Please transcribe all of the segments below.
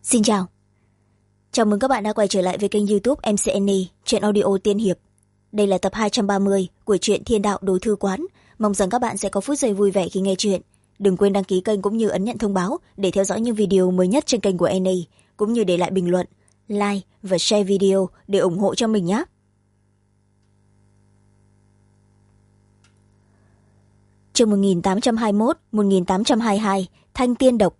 Xin chào. Chào mừng các bạn đã quay trở lại với kênh YouTube MCNE, truyện audio tiên hiệp. Đây là tập 230 của truyện Thiên Đạo Đối Thư Quán. Mong rằng các bạn sẽ có phút giây vui vẻ khi nghe truyện. Đừng quên đăng ký kênh cũng như ấn nhận thông báo để theo dõi những video mới nhất trên kênh của NE, cũng như để lại bình luận, like và share video để ủng hộ cho mình nhé. Chương 1821-1822, Thanh Tiên Độc.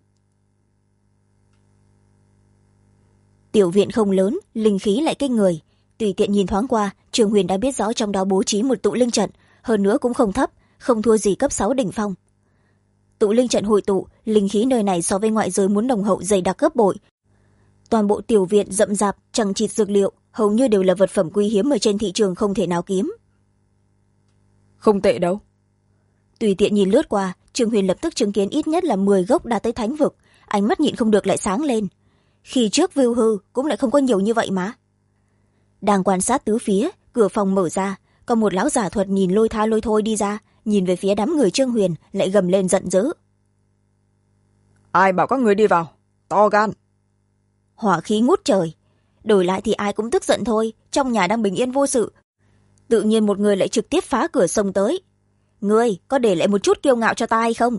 Tiểu viện không lớn, linh khí lại kinh người. Tùy tiện nhìn thoáng qua, Trường Huyền đã biết rõ trong đó bố trí một tụ linh trận, hơn nữa cũng không thấp, không thua gì cấp 6 đỉnh phong. Tụ linh trận hội tụ, linh khí nơi này so với ngoại giới muốn nồng hậu dày đặc gấp bội. Toàn bộ tiểu viện rậm rạp, chằng chịt dược liệu, hầu như đều là vật phẩm quý hiếm ở trên thị trường không thể nào kiếm. Không tệ đâu. Tùy tiện nhìn lướt qua, Trường Huyền lập tức chứng kiến ít nhất là 10 gốc đạt tới thánh vực, ánh mắt nhịn không được lại sáng lên. Khi trước Viu Hư cũng lại không có nhiều như vậy mà. Đang quan sát tứ phía, cửa phòng mở ra, có một lão giả thuật nhìn lôi tha lôi thôi đi ra, nhìn về phía đám người Trương Huyền lại gầm lên giận dữ. Ai bảo các người đi vào? To gan. Hỏa khí ngút trời. Đổi lại thì ai cũng tức giận thôi, trong nhà đang bình yên vô sự. Tự nhiên một người lại trực tiếp phá cửa xông tới. Ngươi có để lại một chút kiêu ngạo cho ta hay không?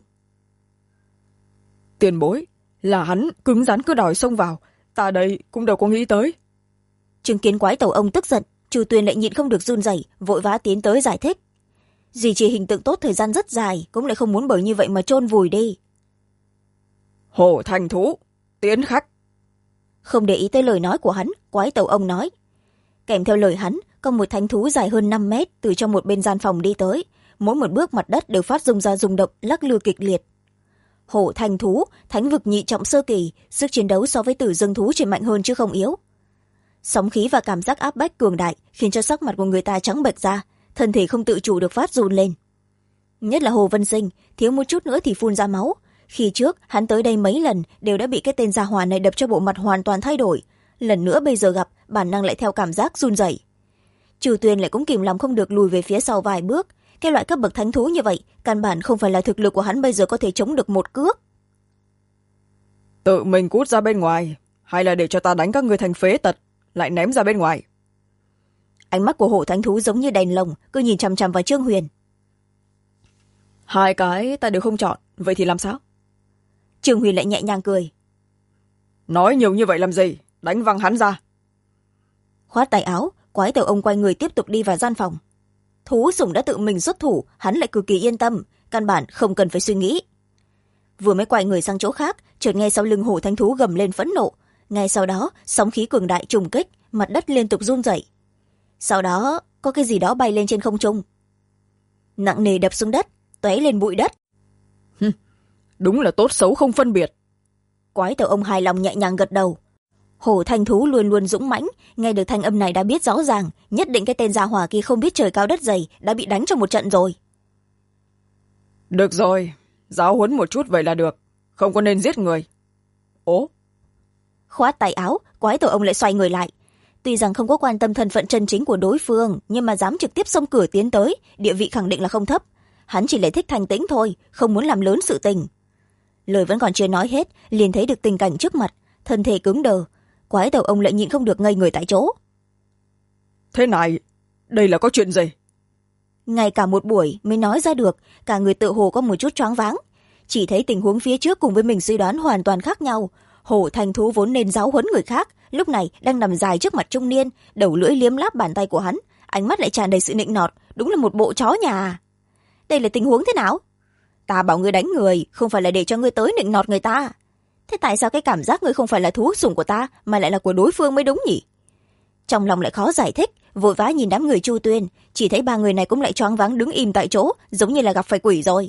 Tiền bối, là hắn cứng rắn cứ đòi xông vào, ta đây cũng đâu có nghĩ tới. Chứng kiến quái tẩu ông tức giận, Chu Tuyền lại nhịn không được run rẩy, vội vã tiến tới giải thích. Duy trì hình tượng tốt thời gian rất dài, cũng lại không muốn bởi như vậy mà chôn vùi đi. Hổ thành thú, tiến khách. Không để ý tới lời nói của hắn, quái tẩu ông nói. Kèm theo lời hắn, có một thánh thú dài hơn 5 mét từ trong một bên gian phòng đi tới, mỗi một bước mặt đất đều phát ra rung động, lắc lư kịch liệt. Hổ thành thú, thánh vực nhị trọng sơ kỳ, sức chiến đấu so với tử dương thú chỉ mạnh hơn chứ không yếu. Sóng khí và cảm giác áp bách cường đại khiến cho sắc mặt của người ta trắng bệch ra, thân thể không tự chủ được phát run lên. Nhất là Hồ Vân Sinh, thiếu một chút nữa thì phun ra máu. Khi trước hắn tới đây mấy lần đều đã bị cái tên gia hỏa này đập cho bộ mặt hoàn toàn thay đổi, lần nữa bây giờ gặp bản năng lại theo cảm giác run rẩy. Trừ Tuyền lại cũng kìm lòng không được lùi về phía sau vài bước. Cái loại cấp bậc thánh thú như vậy căn bản không phải là thực lực của hắn bây giờ có thể chống được một cước. Tự mình cút ra bên ngoài, hay là để cho ta đánh các người thành phế tật lại ném ra bên ngoài? Ánh mắt của hổ thánh thú giống như đèn lồng, cứ nhìn chằm chằm vào Trương Huyền. Hai cái ta đều không chọn, vậy thì làm sao? Trương Huyền lại nhẹ nhàng cười. Nói nhiều như vậy làm gì, đánh văng hắn ra. Khoát tay áo, quái tẩu ông quay người tiếp tục đi vào gian phòng. Thú sủng đã tự mình xuất thủ, hắn lại cực kỳ yên tâm, căn bản không cần phải suy nghĩ. Vừa mới quay người sang chỗ khác, chợt nghe sau lưng hổ thánh thú gầm lên phẫn nộ. Ngay sau đó, sóng khí cường đại trùng kích, mặt đất liên tục run rẩy. Sau đó, có cái gì đó bay lên trên không trung, nặng nề đập xuống đất, tóe lên bụi đất. Đúng là tốt xấu không phân biệt. Quái tẩu ông hài lòng nhẹ nhàng gật đầu. Hổ thanh thú luôn luôn dũng mãnh, nghe được thanh âm này đã biết rõ ràng, nhất định cái tên gia hỏa kia không biết trời cao đất dày, đã bị đánh trong một trận rồi. Được rồi, giáo huấn một chút vậy là được, không có nên giết người. Ố? Khoát tay áo, quái tẩu ông lại xoay người lại. Tuy rằng không có quan tâm thân phận chân chính của đối phương, nhưng mà dám trực tiếp xông cửa tiến tới, địa vị khẳng định là không thấp. Hắn chỉ lại thích thanh tĩnh thôi, không muốn làm lớn sự tình. Lời vẫn còn chưa nói hết, liền thấy được tình cảnh trước mặt, thân thể cứng đờ. Quái tẩu ông lại nhịn không được ngây người tại chỗ. Thế này, đây là có chuyện gì? Ngay cả một buổi mới nói ra được, cả người tự hồ có một chút choáng váng. Chỉ thấy tình huống phía trước cùng với mình suy đoán hoàn toàn khác nhau. Hổ thành thú vốn nên giáo huấn người khác, lúc này đang nằm dài trước mặt trung niên, đầu lưỡi liếm láp bàn tay của hắn, ánh mắt lại tràn đầy sự nịnh nọt, đúng là một bộ chó nhà. Đây là tình huống thế nào? Ta bảo ngươi đánh người, không phải là để cho ngươi tới nịnh nọt người ta. Thế tại sao cái cảm giác ngươi không phải là thú sủng của ta, mà lại là của đối phương mới đúng nhỉ? Trong lòng lại khó giải thích, vội vã nhìn đám người Chu Tuyên, chỉ thấy ba người này cũng lại choáng váng đứng im tại chỗ, giống như là gặp phải quỷ rồi.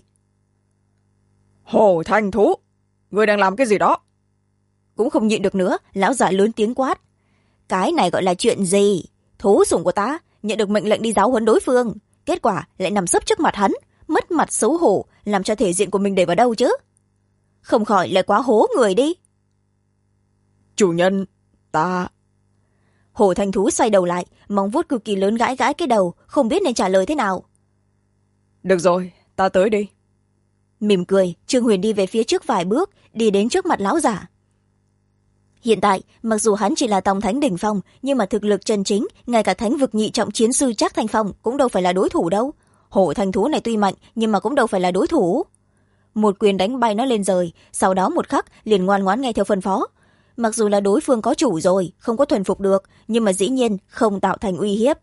Hổ thành thú, ngươi đang làm cái gì đó? Cũng không nhịn được nữa, lão già lớn tiếng quát. Cái này gọi là chuyện gì? Thú sủng của ta, nhận được mệnh lệnh đi giáo huấn đối phương, kết quả lại nằm sấp trước mặt hắn, mất mặt xấu hổ, làm cho thể diện của mình để vào đâu chứ? Không khỏi lại quá hố người đi. Chủ nhân, ta... Hổ thanh thú xoay đầu lại, móng vuốt cực kỳ lớn gãi gãi cái đầu, không biết nên trả lời thế nào. Được rồi, ta tới đi. Mỉm cười, Trương Huyền đi về phía trước vài bước, đi đến trước mặt lão giả. Hiện tại mặc dù hắn chỉ là tòng thánh đỉnh phong, nhưng mà thực lực chân chính ngay cả thánh vực nhị trọng chiến sư Trác Thanh Phong cũng đâu phải là đối thủ đâu. Hổ thanh thú này tuy mạnh nhưng mà cũng đâu phải là đối thủ. Một quyền đánh bay nó lên rời, sau đó một khắc liền ngoan ngoãn nghe theo phân phó. Mặc dù là đối phương có chủ rồi, không có thuần phục được, nhưng mà dĩ nhiên không tạo thành uy hiếp.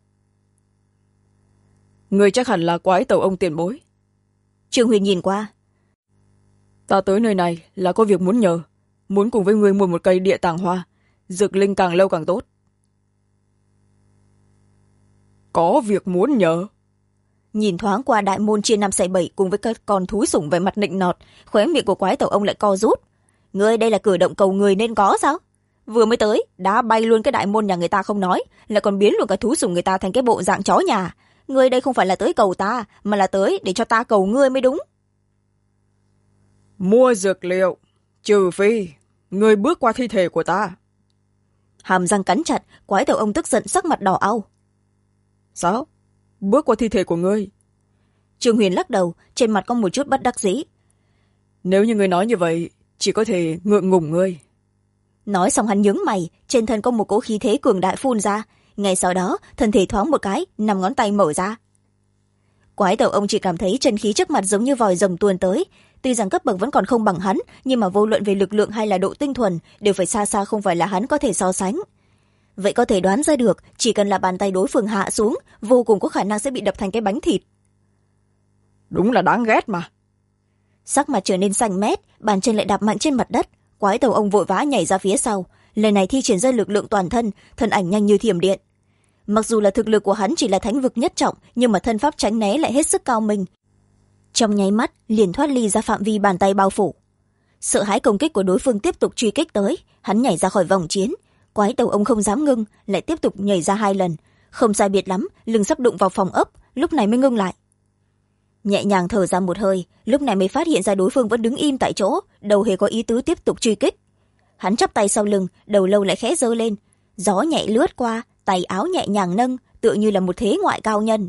Người chắc hẳn là Quái Tẩu ông tiền bối. Trương Huyền nhìn qua. Ta tới nơi này là có việc muốn nhờ, muốn cùng với người mua một cây địa tàng hoa, dược linh càng lâu càng tốt. Có việc muốn nhờ? Nhìn thoáng qua đại môn chia 5/7 cùng với các con thú sủng về mặt nịnh nọt, khóe miệng của Quái Tẩu ông lại co rút. Ngươi đây là cử động cầu người nên có sao? Vừa mới tới đã bay luôn cái đại môn nhà người ta không nói, lại còn biến luôn cả thú sủng người ta thành cái bộ dạng chó nhà. Ngươi đây không phải là tới cầu ta, mà là tới để cho ta cầu ngươi mới đúng. Mua dược liệu, trừ phi người bước qua thi thể của ta. Hàm răng cắn chặt, Quái Tẩu ông tức giận sắc mặt đỏ au. Sao? Bước qua thi thể của ngươi? Trương Huyền lắc đầu, trên mặt có một chút bất đắc dĩ. Nếu như ngươi nói như vậy, chỉ có thể ngượng ngùng ngươi. Nói xong hắn nhướng mày, trên thân có một cỗ khí thế cường đại phun ra. Ngay sau đó thân thể thoáng một cái, 5 ngón tay mở ra. Quái Tẩu ông chỉ cảm thấy chân khí trước mặt giống như vòi rồng tuôn tới. Tuy rằng cấp bậc vẫn còn không bằng hắn, nhưng mà vô luận về lực lượng hay là độ tinh thuần đều phải xa xa không phải là hắn có thể so sánh. Vậy có thể đoán ra được, chỉ cần là bàn tay đối phương hạ xuống, vô cùng có khả năng sẽ bị đập thành cái bánh thịt. Đúng là đáng ghét mà. Sắc mặt trở nên xanh mét, bàn chân lại đạp mạnh trên mặt đất. Quái Tẩu ông vội vã nhảy ra phía sau, lần này thi triển ra lực lượng toàn thân, thân ảnh nhanh như thiểm điện. Mặc dù là thực lực của hắn chỉ là thánh vực nhất trọng, nhưng mà thân pháp tránh né lại hết sức cao minh. Trong nháy mắt liền thoát ly ra phạm vi bàn tay bao phủ. Sợ hãi công kích của đối phương tiếp tục truy kích tới, hắn nhảy ra khỏi vòng chiến. Quái Tẩu ông không dám ngưng, lại tiếp tục nhảy ra 2 lần, không sai biệt lắm, lưng sắp đụng vào phòng ốc, lúc này mới ngưng lại. Nhẹ nhàng thở ra một hơi, lúc này mới phát hiện ra đối phương vẫn đứng im tại chỗ, đâu hề có ý tứ tiếp tục truy kích. Hắn chắp tay sau lưng, đầu lâu lại khẽ giơ lên, gió nhẹ lướt qua, tay áo nhẹ nhàng nâng, tựa như là một thế ngoại cao nhân.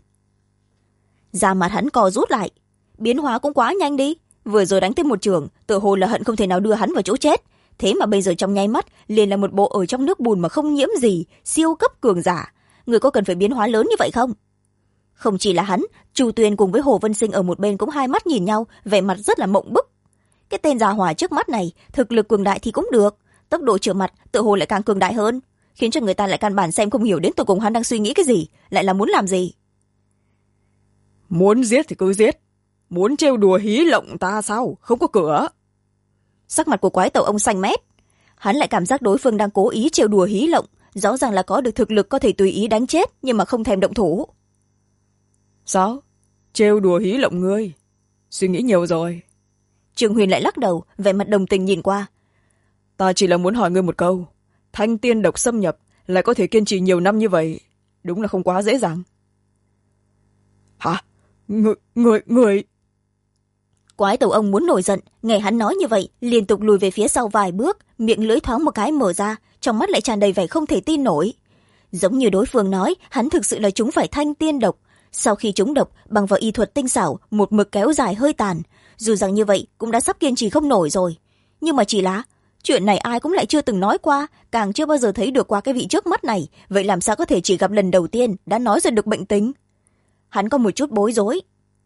Da mặt hắn co rút lại, biến hóa cũng quá nhanh đi, vừa rồi đánh tới một trường, tựa hồ là hận không thể nào đưa hắn vào chỗ chết, thế mà bây giờ trong nháy mắt liền là một bộ ở trong nước bùn mà không nhiễm gì, siêu cấp cường giả. Người có cần phải biến hóa lớn như vậy không? Không chỉ là hắn, Chu Tuyền cùng với Hồ Vân Sinh ở một bên cũng hai mắt nhìn nhau, vẻ mặt rất là mộng bức. Cái tên già hỏa trước mắt này, thực lực cường đại thì cũng được, tốc độ trở mặt tựa hồ lại càng cường đại hơn, khiến cho người ta lại căn bản xem không hiểu đến tột cùng hắn đang suy nghĩ cái gì, lại là muốn làm gì. Muốn giết thì cứ giết, muốn trêu đùa hí lộng ta sao, không có cửa. Sắc mặt của Quái Tẩu ông xanh mét, hắn lại cảm giác đối phương đang cố ý trêu đùa hí lộng, rõ ràng là có được thực lực có thể tùy ý đánh chết, nhưng mà không thèm động thủ. Sao? Trêu đùa hí lộng ngươi? Suy nghĩ nhiều rồi. Trương Huyền lại lắc đầu, vẻ mặt đồng tình nhìn qua. Ta chỉ là muốn hỏi ngươi một câu, thanh tiên độc xâm nhập lại có thể kiên trì nhiều năm như vậy, đúng là không quá dễ dàng. Hả? Người... Quái Tẩu ông muốn nổi giận, nghe hắn nói như vậy, liên tục lùi về phía sau vài bước, miệng lưỡi thoáng một cái mở ra, trong mắt lại tràn đầy vẻ không thể tin nổi. Giống như đối phương nói, hắn thực sự là trúng phải thanh tiên độc. Sau khi trúng độc, bằng vào y thuật tinh xảo, một mực kéo dài hơi tàn. Dù rằng như vậy, cũng đã sắp kiên trì không nổi rồi. Nhưng mà chỉ là, chuyện này ai cũng lại chưa từng nói qua, càng chưa bao giờ thấy được qua cái vị trước mắt này, vậy làm sao có thể chỉ gặp lần đầu tiên đã nói ra được bệnh tính. Hắn có một chút bối rối.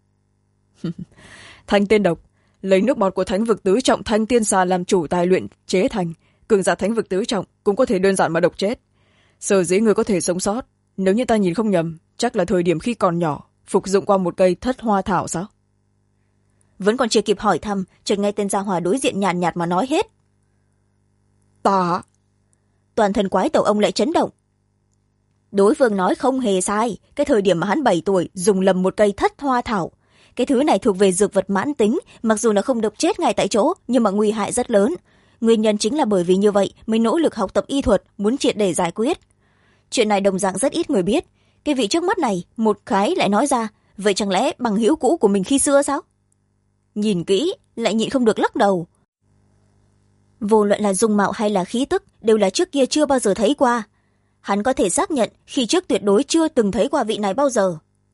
Thanh tiên độc, lấy nước bọt của thánh vực tứ trọng thanh tiên xà làm chủ tài luyện chế thành, cường giả thánh vực tứ trọng cũng có thể đơn giản mà độc chết. Sở dĩ người có thể sống sót, nếu như ta nhìn không nhầm, chắc là thời điểm khi còn nhỏ, phục dụng qua một cây thất hoa thảo sao? Vẫn còn chưa kịp hỏi thăm, chợt nghe tên gia hỏa đối diện nhàn nhạt mà nói hết. Ta... Toàn thân Quái Tẩu ông lại chấn động. Đối phương nói không hề sai, cái thời điểm mà hắn 7 tuổi dùng lầm một cây thất hoa thảo. Cái thứ này thuộc về dược vật mãn tính, mặc dù là không độc chết ngay tại chỗ, nhưng mà nguy hại rất lớn. Nguyên nhân chính là bởi vì như vậy mới nỗ lực học tập y thuật, muốn triệt để giải quyết. Chuyện này đồng dạng rất ít người biết. Cái vị trước mắt này, một cái lại nói ra, vậy chẳng lẽ bằng hữu cũ của mình khi xưa sao? Nhìn kỹ, lại nhịn không được lắc đầu. Vô luận là dung mạo hay là khí tức, đều là trước kia chưa bao giờ thấy qua. Hắn có thể xác nhận khi trước tuyệt đối chưa từng thấy qua vị này bao giờ.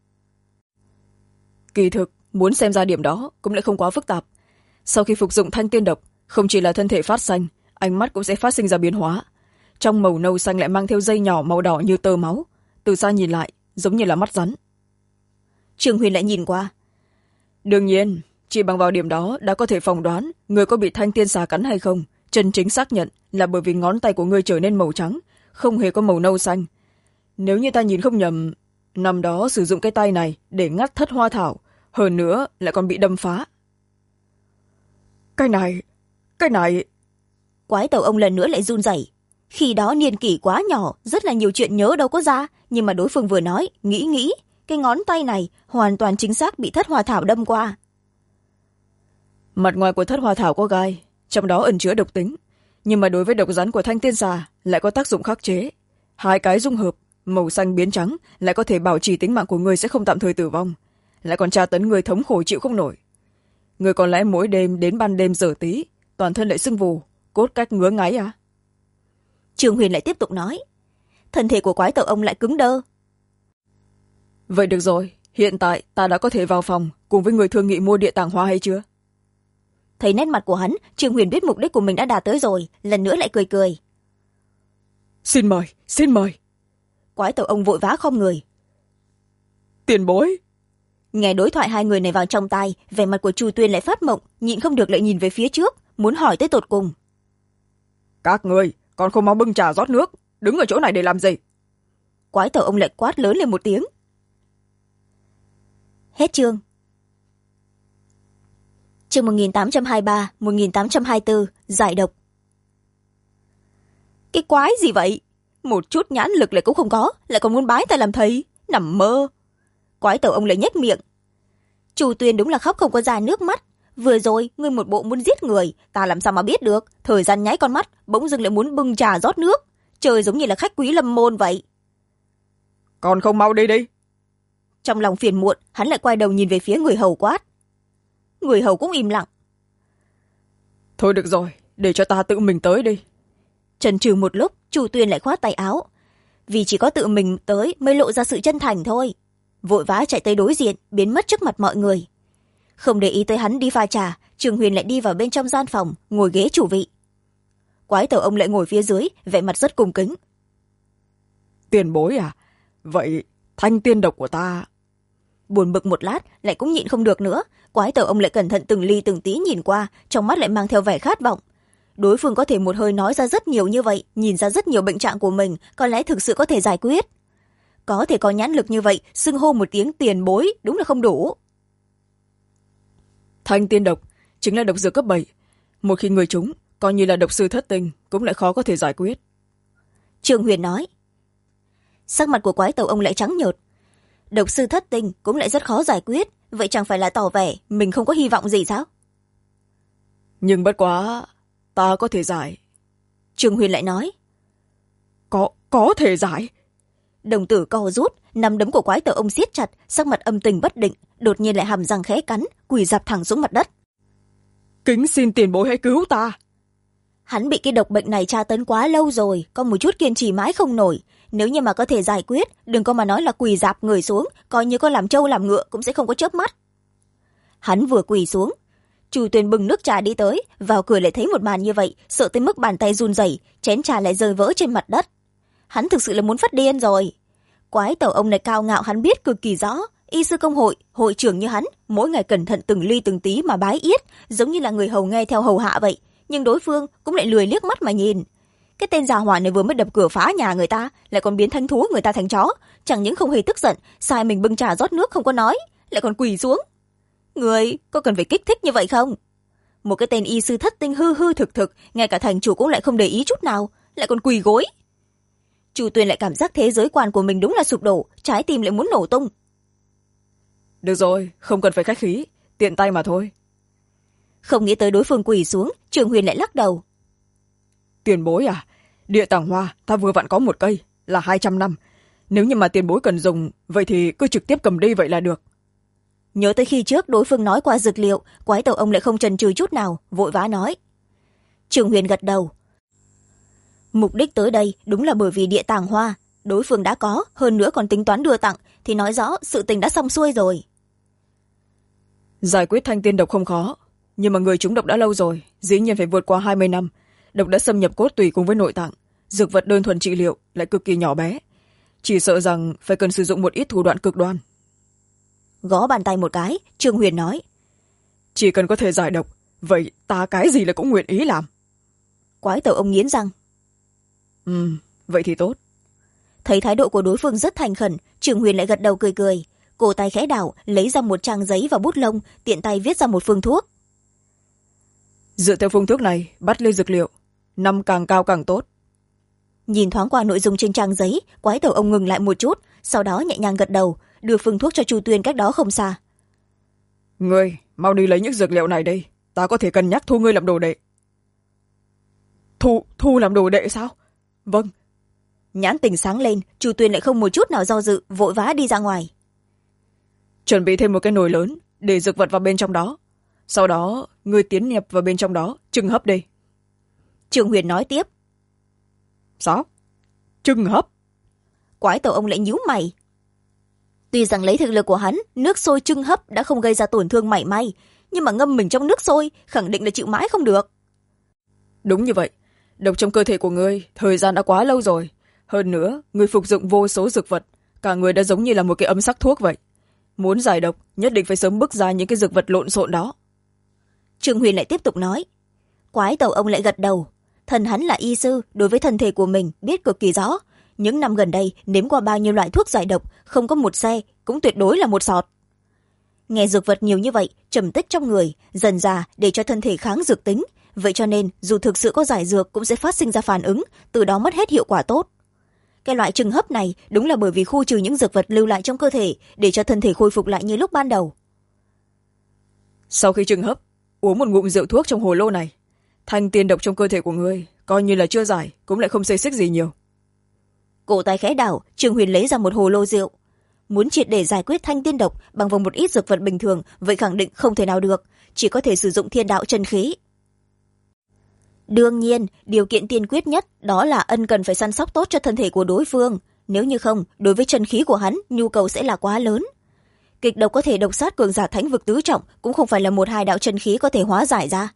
Kỳ thực, muốn xem ra điểm đó cũng lại không quá phức tạp. Sau khi phục dụng thanh tiên độc, không chỉ là thân thể phát xanh, ánh mắt cũng sẽ phát sinh ra biến hóa. Trong màu nâu xanh lại mang theo dây nhỏ màu đỏ như tơ máu, từ xa nhìn lại giống như là mắt rắn. Trương Huyền lại nhìn qua. Đương nhiên, chỉ bằng vào điểm đó đã có thể phỏng đoán người có bị thanh tiên xà cắn hay không. Chân chính xác nhận là bởi vì ngón tay của ngươi trở nên màu trắng, không hề có màu nâu xanh. Nếu như ta nhìn không nhầm, năm đó sử dụng cái tay này để ngắt thất hoa thảo, hơn nữa lại còn bị đâm phá. Cái này... Quái tàu ông lần nữa lại run rẩy. Khi đó niên kỷ quá nhỏ, rất là nhiều chuyện nhớ đâu có ra, nhưng mà đối phương vừa nói, nghĩ, cái ngón tay này hoàn toàn chính xác bị thất hoa thảo đâm qua. Mặt ngoài của thất hoa thảo có gai, trong đó ẩn chứa độc tính, nhưng mà đối với độc rắn của thanh tiên xà lại có tác dụng khắc chế. Hai cái dung hợp, màu xanh biến trắng lại có thể bảo trì tính mạng của người sẽ không tạm thời tử vong, lại còn tra tấn người thống khổ chịu không nổi. Người còn lẽ mỗi đêm đến ban đêm giờ tí, toàn thân lại sưng vù, cốt cách ngứa ngáy à? Trương Huyền lại tiếp tục nói. Thân thể của quái tàu ông lại cứng đơ. Vậy được rồi, hiện tại ta đã có thể vào phòng cùng với người thương nghị mua địa tàng hoa hay chưa? Thấy nét mặt của hắn, Trương Huyền biết mục đích của mình đã đạt tới rồi, lần nữa lại cười. Xin mời. Quái tàu ông vội vã khom người. Tiền bối. Nghe đối thoại hai người này vào trong tai, vẻ mặt của Chu Tuyên lại phát mộng, nhịn không được lại nhìn về phía trước, muốn hỏi tới tột cùng. Các người còn không mau bưng trà rót nước, đứng ở chỗ này để làm gì? Quái tàu ông lại quát lớn lên một tiếng. Hết chương. Chương 1823, 1824, giải độc. Cái quái gì vậy? Một chút nhãn lực lại cũng không có, lại còn muốn bái ta làm thầy, nằm mơ. Quái tàu ông lại nhếch miệng. Chu Tuyên đúng là khóc không có ra nước mắt. Vừa rồi, ngươi một bộ muốn giết người, ta làm sao mà biết được, thời gian nháy con mắt, bỗng dưng lại muốn bưng trà rót nước. Trời giống như là khách quý lâm môn vậy. Còn không mau đi đi. Trong lòng phiền muộn, hắn lại quay đầu nhìn về phía người hầu quát. Người hầu cũng im lặng. Thôi được rồi, để cho ta tự mình tới đi. Chần chừ một lúc, Chu Tuyên lại khoát tay áo. Vì chỉ có tự mình tới mới lộ ra sự chân thành thôi. Vội vã chạy tới đối diện, biến mất trước mặt mọi người. Không để ý tới hắn đi pha trà, Trương Huyền lại đi vào bên trong gian phòng, ngồi ghế chủ vị. Quái tàu ông lại ngồi phía dưới, vẻ mặt rất cung kính. Tiền bối à? Vậy thanh tiên độc của ta... Buồn bực một lát, lại cũng nhịn không được nữa. Quái tàu ông lại cẩn thận từng ly từng tí nhìn qua, trong mắt lại mang theo vẻ khát vọng. Đối phương có thể một hơi nói ra rất nhiều như vậy, nhìn ra rất nhiều bệnh trạng của mình, có lẽ thực sự có thể giải quyết. Có thể có nhãn lực như vậy, xưng hô một tiếng tiền bối, đúng là không đủ. Thanh tiên độc chính là độc dược cấp 7. Một khi người chúng, coi như là độc sư thất tình, cũng lại khó có thể giải quyết. Trương Huyền nói. Sắc mặt của quái tàu ông lại trắng nhợt. Độc sư thất tình cũng lại rất khó giải quyết, vậy chẳng phải là tỏ vẻ mình không có hy vọng gì sao? Nhưng bất quá, ta có thể giải. Trương Huyền lại nói. Có thể giải. Đồng tử co rút, nắm đấm của quái tàu ông siết chặt, sắc mặt âm tình bất định, đột nhiên lại hàm răng khẽ cắn, quỳ rạp thẳng xuống mặt đất. Kính xin tiền bối hãy cứu ta. Hắn bị cái độc bệnh này tra tấn quá lâu rồi, có một chút kiên trì mãi không nổi. Nếu như mà có thể giải quyết, đừng có mà nói là quỳ rạp người xuống, coi như có làm trâu làm ngựa cũng sẽ không có chớp mắt. Hắn vừa quỳ xuống, Chu Tuyên bưng nước trà đi tới, vào cửa lại thấy một màn như vậy, sợ tới mức bàn tay run rẩy, chén trà lại rơi vỡ trên mặt đất. Hắn thực sự là muốn phát điên rồi. Quái tàu ông này cao ngạo hắn biết cực kỳ rõ, y sư công hội, hội trưởng như hắn, mỗi ngày cẩn thận từng ly từng tí mà bái yết, giống như là người hầu nghe theo hầu hạ vậy, nhưng đối phương cũng lại lười liếc mắt mà nhìn. Cái tên già hỏa này vừa mới đập cửa phá nhà người ta, lại còn biến thanh thú người ta thành chó, chẳng những không hề tức giận, sai mình bưng trà rót nước không có nói, lại còn quỳ xuống. Người có cần phải kích thích như vậy không? Một cái tên y sư thất tinh hư hư thực thực, ngay cả thành chủ cũng lại không để ý chút nào, lại còn quỳ gối. Chu Tuyên lại cảm giác thế giới quan của mình đúng là sụp đổ, trái tim lại muốn nổ tung. Được rồi, không cần phải khách khí, tiện tay mà thôi. Không nghĩ tới đối phương quỳ xuống, Trương Huyền lại lắc đầu. Tiền bối à, địa tàng hoa ta vừa vặn có một cây, là 200 năm. Nếu như mà tiền bối cần dùng, vậy thì cứ trực tiếp cầm đi vậy là được. Nhớ tới khi trước đối phương nói qua dược liệu, quái tàu ông lại không chần chừ chút nào, vội vã nói. Trương Huyền gật đầu. Mục đích tới đây đúng là bởi vì địa tàng hoa, đối phương đã có, hơn nữa còn tính toán đưa tặng, thì nói rõ sự tình đã xong xuôi rồi. Giải quyết thanh tiên độc không khó, nhưng mà người trúng độc đã lâu rồi, dĩ nhiên phải vượt qua 20 năm. độc đã xâm nhập cốt tủy cùng với nội tạng, dược vật đơn thuần trị liệu lại cực kỳ nhỏ bé, chỉ sợ rằng phải cần sử dụng một ít thủ đoạn cực đoan. Gõ bàn tay một cái, Trương Huyền nói. Chỉ cần có thể giải độc, vậy ta cái gì là cũng nguyện ý làm. Quái tẩu ông nghiến răng. Vậy thì tốt. Thấy thái độ của đối phương rất thành khẩn, Trương Huyền lại gật đầu cười cười. Cổ tay khẽ đảo, lấy ra một trang giấy và bút lông, tiện tay viết ra một phương thuốc. Dựa theo phương thuốc này, bắt lê dược liệu, năm càng cao càng tốt. Nhìn thoáng qua nội dung trên trang giấy, quái tẩu ông ngừng lại một chút, sau đó nhẹ nhàng gật đầu, đưa phương thuốc cho Chu Tuyên cách đó không xa. Ngươi mau đi lấy những dược liệu này đi, ta có thể cân nhắc thu ngươi làm đồ đệ. Thu làm đồ đệ sao? Vâng. Nhãn tình sáng lên, Chu Tuyên lại không một chút nào do dự, vội vã đi ra ngoài. Chuẩn bị thêm một cái nồi lớn để dược vật vào bên trong đó, sau đó ngươi tiến nhập vào bên trong đó, trưng hấp đi. Trương Huyền nói tiếp. Sao? Trưng hấp? Quái tẩu ông lại nhíu mày. Tuy rằng lấy thực lực của hắn, nước sôi trưng hấp đã không gây ra tổn thương mảy may, nhưng mà ngâm mình trong nước sôi khẳng định là chịu mãi không được. Đúng như vậy, độc trong cơ thể của ngươi thời gian đã quá lâu rồi, hơn nữa ngươi phục dụng vô số dược vật, cả người đã giống như là một cái ấm sắc thuốc vậy. Muốn giải độc nhất định phải sớm bức ra những cái dược vật lộn xộn đó. Trương Huyền lại tiếp tục nói. Quái tẩu ông lại gật đầu. Thần hắn là y sư, đối với thân thể của mình biết cực kỳ rõ. Những năm gần đây nếm qua bao nhiêu loại thuốc giải độc, không có một xe cũng tuyệt đối là một sọt. Nghe dược vật nhiều như vậy, trầm tích trong người dần dà để cho thân thể kháng dược tính, vậy cho nên dù thực sự có giải dược cũng sẽ phát sinh ra phản ứng, từ đó mất hết hiệu quả tốt. Cái loại trưng hấp này đúng là bởi vì khu trừ những dược vật lưu lại trong cơ thể, để cho thân thể khôi phục lại như lúc ban đầu. Sau khi trưng hấp, uống một ngụm rượu thuốc trong hồ lô này, thanh tiên độc trong cơ thể của ngươi coi như là chưa giải cũng lại không xê xích gì nhiều. Cổ tay khẽ đảo, Trương Huyền lấy ra một hồ lô rượu. Muốn triệt để giải quyết thanh tiên độc bằng vào một ít dược vật bình thường, vậy khẳng định không thể nào được, chỉ có thể sử dụng thiên đạo chân khí. Đương nhiên, điều kiện tiên quyết nhất đó là ân cần phải săn sóc tốt cho thân thể của đối phương, nếu như không, đối với chân khí của hắn nhu cầu sẽ là quá lớn. Kịch độc có thể độc sát cường giả thánh vực tứ trọng cũng không phải là một hai đạo chân khí có thể hóa giải ra.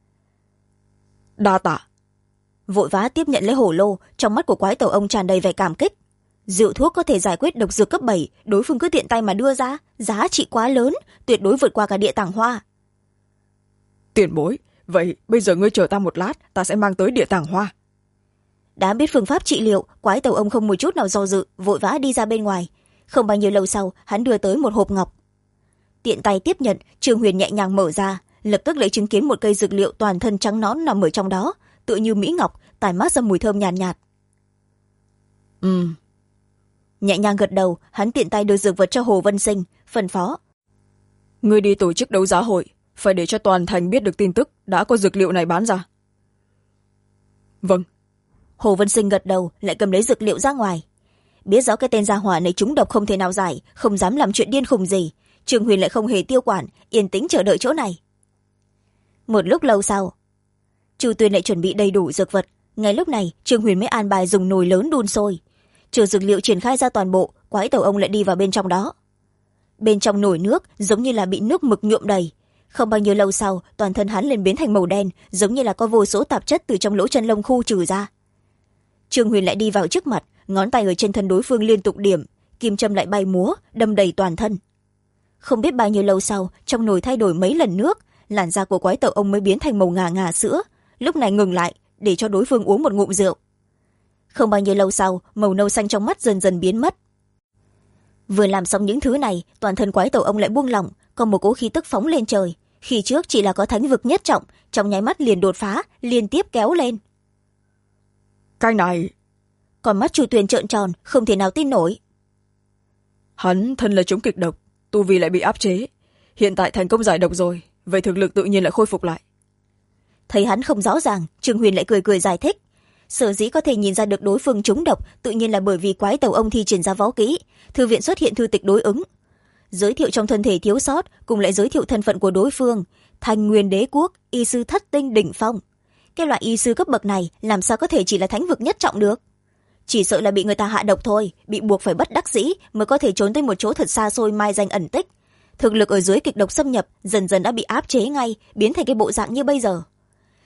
Đa tạ. Vội vã tiếp nhận lấy hổ lô, trong mắt của quái tẩu ông tràn đầy vẻ cảm kích. Rượu thuốc có thể giải quyết độc dược cấp 7, đối phương cứ tiện tay mà đưa ra, giá trị quá lớn, tuyệt đối vượt qua cả địa tàng hoa. Tiền bối, vậy bây giờ ngươi chờ ta một lát, ta sẽ mang tới địa tàng hoa. Đã biết phương pháp trị liệu, quái tẩu ông không một chút nào do dự, vội vã đi ra bên ngoài. Không bao nhiêu lâu sau, hắn đưa tới một hộp ngọc. Tiện tay tiếp nhận, Trương Huyền nhẹ nhàng mở ra, lập tức lại chứng kiến một cây dược liệu toàn thân trắng nõn nằm ở trong đó, tựa như mỹ ngọc, tản mát ra mùi thơm nhàn nhạt. Nhẹ nhàng gật đầu, hắn tiện tay đưa dược vật cho Hồ Vân Sinh, phân phó. Ngươi đi tổ chức đấu giá hội, phải để cho toàn thành biết được tin tức đã có dược liệu này bán ra. Vâng. Hồ Vân Sinh gật đầu, lại cầm lấy dược liệu ra ngoài. Biết rõ cái tên gia hỏa này trúng độc không thể nào giải, không dám làm chuyện điên khùng gì, Trương Huyền lại không hề tiêu quản, yên tĩnh chờ đợi chỗ này. Một lúc lâu sau, Chu Tuyên lại chuẩn bị đầy đủ dược vật. Ngay lúc này, Trương Huyền mới an bài dùng nồi lớn đun sôi. Chờ dược liệu triển khai ra toàn bộ, quái tẩu ông lại đi vào bên trong đó. Bên trong nồi nước giống như là bị nước mực nhuộm đầy. Không bao nhiêu lâu sau, toàn thân hắn liền biến thành màu đen, giống như là có vô số tạp chất từ trong lỗ chân lông khu trừ ra. Trương Huyền lại đi vào trước mặt, ngón tay ở trên thân đối phương liên tục điểm, kim châm lại bay múa, đâm đầy toàn thân. Không biết bao nhiêu lâu sau, trong nồi thay đổi mấy lần nước, làn da của quái tẩu ông mới biến thành màu ngà ngà sữa, lúc này ngừng lại để cho đối phương uống một ngụm rượu. Không bao nhiêu lâu sau, màu nâu xanh trong mắt dần dần biến mất. Vừa làm xong những thứ này, toàn thân quái tẩu ông lại buông lỏng, có một cỗ khí tức phóng lên trời. Khi trước chỉ là có thánh vực nhất trọng, trong nháy mắt liền đột phá, liên tiếp kéo lên. Cái này... Còn mắt Chu Tuyền trợn tròn, không thể nào tin nổi. Hắn thân là chống kịch độc, tu vi lại bị áp chế. Hiện tại thành công giải độc rồi, vậy thực lực tự nhiên lại khôi phục lại. Thấy hắn không rõ ràng, Trương Huyền lại cười cười giải thích. Sở dĩ có thể nhìn ra được đối phương trúng độc, tự nhiên là bởi vì quái tẩu ông thi triển ra võ kỹ, thư viện xuất hiện thư tịch đối ứng. Giới thiệu trong thân thể thiếu sót, cùng lại giới thiệu thân phận của đối phương. Thành Nguyên Đế Quốc, y sư thất tinh đỉnh phong. Cái loại y sư cấp bậc này làm sao có thể chỉ là thánh vực nhất trọng được? Chỉ sợ là bị người ta hạ độc thôi, bị buộc phải bất đắc dĩ mới có thể trốn tới một chỗ thật xa xôi mai danh ẩn tích. Thực lực ở dưới kịch độc xâm nhập dần dần đã bị áp chế ngay, biến thành cái bộ dạng như bây giờ.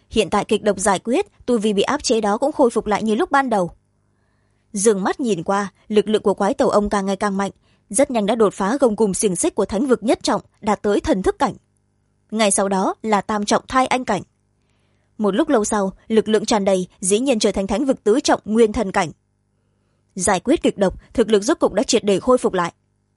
hiện tại kịch độc giải quyết, tu vi bị áp chế đó cũng khôi phục lại như lúc ban đầu. Dừng mắt nhìn qua, lực lượng của quái tàu ông càng ngày càng mạnh, rất nhanh đã đột phá gông cùm xiềng xích của thánh vực nhất trọng, đạt tới thần thức cảnh. Ngay sau đó là tam trọng thai anh cảnh. Một lúc lâu sau, lực lượng tràn đầy, dĩ nhiên trở thành thánh vực tứ trọng nguyên thần cảnh. Giải quyết kịch độc, thực lực rốt cục đã triệt để khôi phục lại.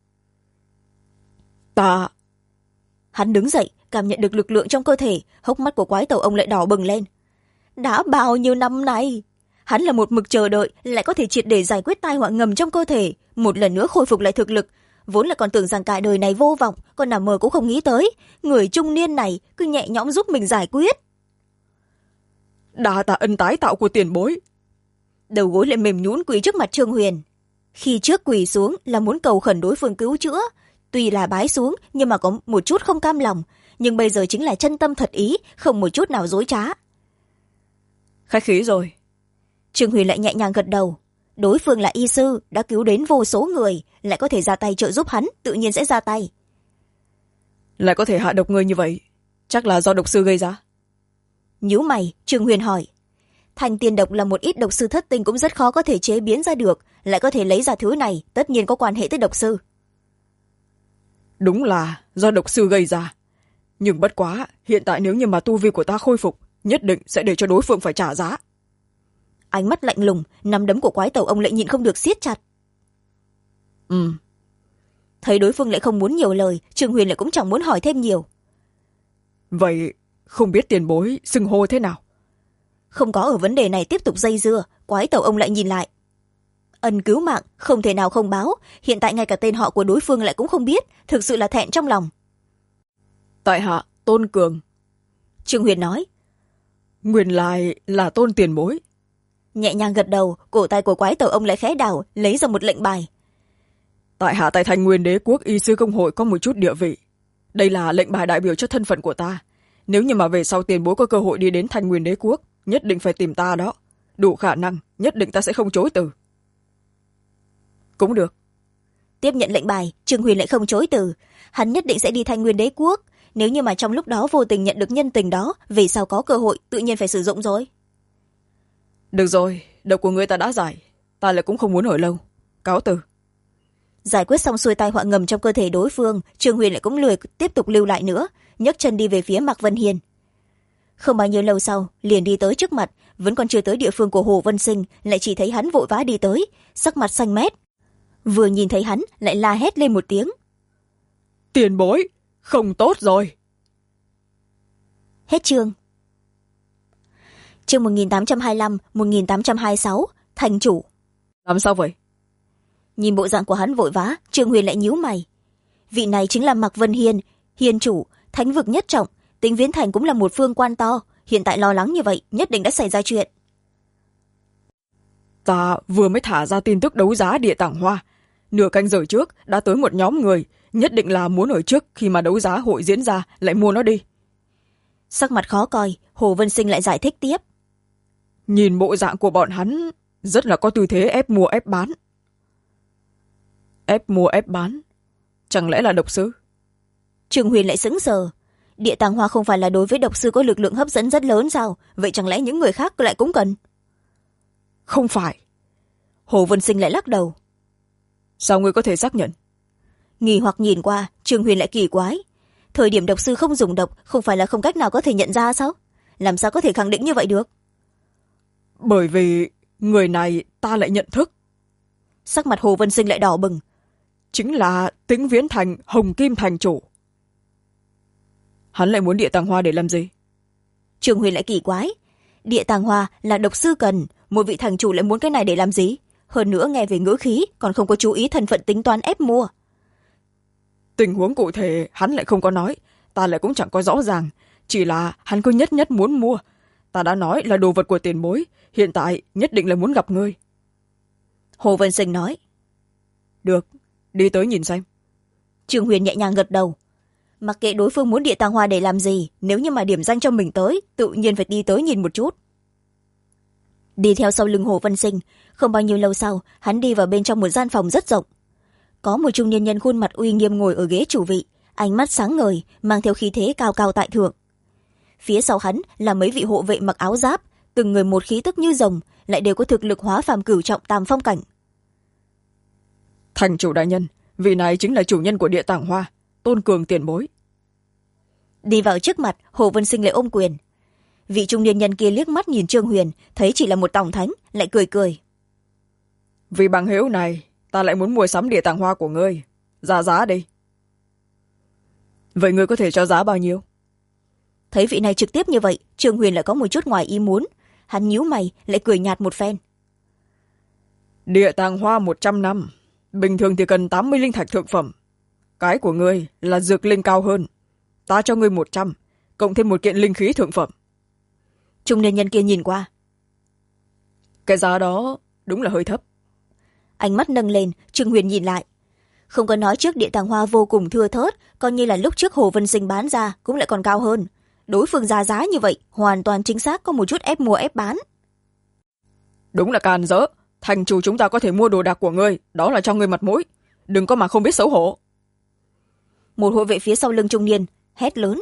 Hắn đứng dậy, cảm nhận được lực lượng trong cơ thể, hốc mắt của quái tàu ông lại đỏ bừng lên. Đã bao nhiêu năm nay, hắn là một mực chờ đợi lại có thể triệt để giải quyết tai họa ngầm trong cơ thể, một lần nữa khôi phục lại thực lực. Vốn là còn tưởng rằng cả đời này vô vọng, còn nằm mơ cũng không nghĩ tới người trung niên này cứ nhẹ nhõm giúp mình giải quyết. Đa tạ ân tái tạo của tiền bối. Đầu gối lại mềm nhũn quỳ trước mặt Trương Huyền. Khi trước quỳ xuống là muốn cầu khẩn đối phương cứu chữa, tuy là bái xuống nhưng mà có một chút không cam lòng, nhưng bây giờ chính là chân tâm thật ý, không một chút nào dối trá. Khách khí rồi. Trương Huyền lại nhẹ nhàng gật đầu. Đối phương là y sư, đã cứu đến vô số người, lại có thể ra tay trợ giúp hắn, tự nhiên sẽ ra tay. Lại có thể hạ độc người như vậy, chắc là do độc sư gây ra. Nhíu mày, Trương Huyền hỏi. Thành tiên độc là một ít độc sư thất tinh cũng rất khó có thể chế biến ra được, lại có thể lấy ra thứ này, tất nhiên có quan hệ tới độc sư. Đúng là do độc sư gây ra. Nhưng bất quá, hiện tại nếu như mà tu vi của ta khôi phục, nhất định sẽ để cho đối phương phải trả giá. Ánh mắt lạnh lùng, nắm đấm của quái tàu ông lại nhịn không được siết chặt. Thấy đối phương lại không muốn nhiều lời, Trương Huyền lại cũng chẳng muốn hỏi thêm nhiều. Vậy không biết tiền bối xưng hô thế nào? Không có ở vấn đề này tiếp tục dây dưa, quái tàu ông lại nhìn lại. Ân cứu mạng không thể nào không báo, hiện tại ngay cả tên họ của đối phương lại cũng không biết, thực sự là thẹn trong lòng. Tại hạ Tôn Cường. Trương Huyền nói. Nguyên lai là Tôn tiền bối. Nhẹ nhàng gật đầu, cổ tay của quái tàu ông lại khẽ đảo, lấy ra một lệnh bài. Tại hạ tại Thành Nguyên Đế Quốc Y sư công hội có một chút địa vị. Đây là lệnh bài đại biểu cho thân phận của ta. Nếu như mà về sau tiền bối có cơ hội đi đến Thành Nguyên Đế Quốc, nhất định phải tìm ta đó. Đủ khả năng, nhất định ta sẽ không chối từ. Cũng được. Tiếp nhận lệnh bài, Trương Huyền lại không chối từ. Hắn nhất định sẽ đi Thành Nguyên Đế Quốc. Nếu như mà trong lúc đó vô tình nhận được nhân tình đó, về sau có cơ hội tự nhiên phải sử dụng rồi. Được rồi, độc của ngươi ta đã giải. Ta lại cũng không muốn ở lâu. Cáo từ. Giải quyết xong xuôi tai họa ngầm trong cơ thể đối phương, Trương Huyền lại cũng lười tiếp tục lưu lại nữa, nhấc chân đi về phía Mạc Vân Hiên. Không bao nhiêu lâu sau, liền đi tới trước mặt, vẫn còn chưa tới địa phương của Hồ Vân Sinh, lại chỉ thấy hắn vội vã đi tới, sắc mặt xanh mét. Vừa nhìn thấy hắn, lại la hét lên một tiếng. Tiền bối, không tốt rồi. Hết chương. Chương 1825-1826, thành chủ. Làm sao vậy? Nhìn bộ dạng của hắn vội vã, Trương Huyền lại nhíu mày. Vị này chính là Mạc Vân Hiên, hiên chủ, thánh vực nhất trọng, Tĩnh Viễn Thành cũng là một phương quan to, hiện tại lo lắng như vậy, nhất định đã xảy ra chuyện. Ta vừa mới thả ra tin tức đấu giá địa tàng hoa. Nửa canh giờ trước đã tới một nhóm người, nhất định là muốn ở trước khi mà đấu giá hội diễn ra lại mua nó đi. Sắc mặt khó coi, Hồ Vân Sinh lại giải thích tiếp. Nhìn bộ dạng của bọn hắn, rất là có tư thế ép mua ép bán. Ép mua ép bán? Chẳng lẽ là độc sư? Trương Huyền lại sững sờ. Địa tàng hoa không phải là đối với độc sư có lực lượng hấp dẫn rất lớn sao? Vậy chẳng lẽ những người khác lại cũng cần? Không phải. Hồ Vân Sinh lại lắc đầu. Sao ngươi có thể xác nhận? Nghi hoặc nhìn qua, Trương Huyền lại kỳ quái. Thời điểm độc sư không dùng độc, không phải là không cách nào có thể nhận ra sao? Làm sao có thể khẳng định như vậy được? Bởi vì người này ta lại nhận thức. Sắc mặt Hồ Vân Sinh lại đỏ bừng. Chính là Tĩnh Viễn Thành Hồng Kim Thành chủ. Hắn lại muốn địa tàng hoa để làm gì? Trương Huyền lại kỳ quái. Địa tàng hoa là độc sư cần, một vị thành chủ lại muốn cái này để làm gì? Hơn nữa nghe về ngữ khí, còn không có chú ý thân phận tính toán ép mua. Tình huống cụ thể hắn lại không có nói, ta lại cũng chẳng có rõ ràng, chỉ là hắn cứ nhất nhất muốn mua. Ta đã nói là đồ vật của tiền bối, hiện tại nhất định là muốn gặp ngươi. Hồ Vân Sinh nói. Được, đi tới nhìn xem. Trương Huyền nhẹ nhàng gật đầu. Mặc kệ đối phương muốn địa tàng hoa để làm gì, nếu như mà điểm danh cho mình tới, tự nhiên phải đi tới nhìn một chút. Đi theo sau lưng Hồ Vân Sinh, không bao nhiêu lâu sau, hắn đi vào bên trong một gian phòng rất rộng. Có một trung niên nhân khuôn mặt uy nghiêm ngồi ở ghế chủ vị, ánh mắt sáng ngời, mang theo khí thế cao cao tại thượng. phía sau hắn là mấy vị hộ vệ mặc áo giáp, từng người một khí tức như rồng, lại đều có thực lực hóa phàm cửu trọng tam phong cảnh. Thành chủ đại nhân, vị này chính là chủ nhân của Địa Tàng Hoa, Tôn Cường tiền bối. Đi vào trước mặt, Hồ Vân Sinh lại ôm quyền. Vị trung niên nhân kia liếc mắt nhìn Trương Huyền, thấy chỉ là một tổng thánh, lại cười cười. Vì bằng hữu này, ta lại muốn mua sắm Địa Tàng Hoa của ngươi. Ra giá đi. Vậy ngươi có thể cho giá bao nhiêu? Thấy vị này trực tiếp như vậy, Trương Huyền lại có một chút ngoài ý muốn. Hắn nhíu mày, lại cười nhạt một phen. Địa Tàng Hoa 100 năm, bình thường thì cần 80 linh thạch thượng phẩm. Cái của ngươi là dược linh cao hơn. Ta cho ngươi 100, cộng thêm một kiện linh khí thượng phẩm. Trung niên nhân kia nhìn qua. Cái giá đó đúng là hơi thấp. Ánh mắt nâng lên, Trương Huyền nhìn lại. Không có nói trước Địa Tàng Hoa vô cùng thưa thớt, coi như là lúc trước Hồ Vân Sinh bán ra cũng lại còn cao hơn. Đối phương ra giá như vậy, hoàn toàn chính xác có một chút ép mua ép bán. Đúng là càn rỡ. Thành chủ chúng ta có thể mua đồ đạc của ngươi, đó là cho ngươi mặt mũi. Đừng có mà không biết xấu hổ. Một hộ vệ phía sau lưng trung niên hét lớn.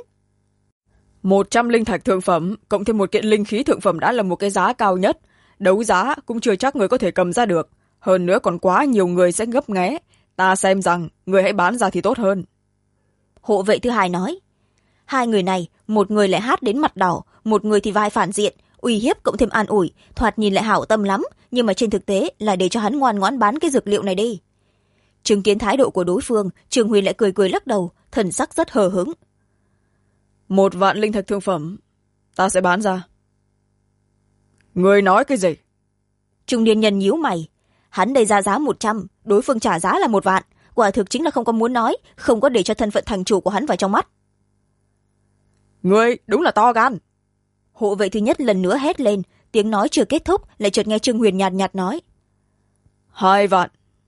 100 linh thạch thượng phẩm, cộng thêm một kiện linh khí thượng phẩm đã là một cái giá cao nhất. Đấu giá cũng chưa chắc người có thể cầm ra được. Hơn nữa còn quá nhiều người sẽ ngấp nghé. Ta xem rằng người hãy bán ra thì tốt hơn. Hộ vệ thứ hai nói. Hai người này, một người lại hát đến mặt đỏ, một người thì vai phản diện, uy hiếp cộng thêm an ủi, thoạt nhìn lại hảo tâm lắm, nhưng mà trên thực tế là để cho hắn ngoan ngoãn bán cái dược liệu này đi. Chứng kiến thái độ của đối phương, Trương Huyền lại cười cười lắc đầu, thần sắc rất hờ hững. 1 vạn linh thạch thương phẩm, ta sẽ bán ra. Người nói cái gì? Trung niên nhân nhíu mày. Hắn đây ra giá 100, đối phương trả giá là 1 vạn, quả thực chính là không có muốn nói, không có để cho thân phận thành chủ của hắn vào trong mắt. Ngươi đúng là to gan. Hộ vệ thứ nhất lần nữa hét lên, tiếng nói chưa kết thúc lại chợt nghe Trương Huyền nhạt nhạt nói. 2 vạn.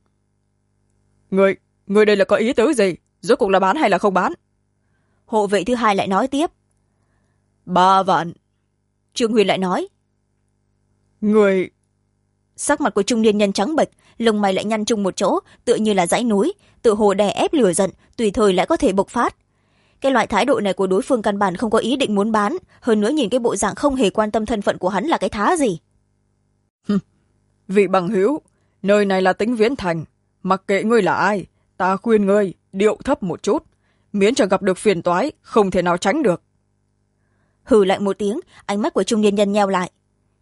Ngươi đây là có ý tứ gì? Rốt cuộc là bán hay là không bán? Hộ vệ thứ hai lại nói tiếp. 3 vạn. Trương Huyền lại nói. Ngươi... Sắc mặt của trung niên nhân trắng bệch, lông mày lại nhăn chung một chỗ, tựa như là dãy núi, tự hồ đè ép lửa giận, tùy thời lại có thể bộc phát. Cái loại thái độ này của đối phương căn bản không có ý định muốn bán, hơn nữa nhìn cái bộ dạng không hề quan tâm thân phận của hắn là cái thá gì. Vị bằng hữu, nơi này là Tĩnh Viễn Thành, mặc kệ ngươi là ai, ta khuyên ngươi điệu thấp một chút, miễn cho gặp được phiền toái, không thể nào tránh được. Hừ lạnh một tiếng, ánh mắt của trung niên nhân nheo lại.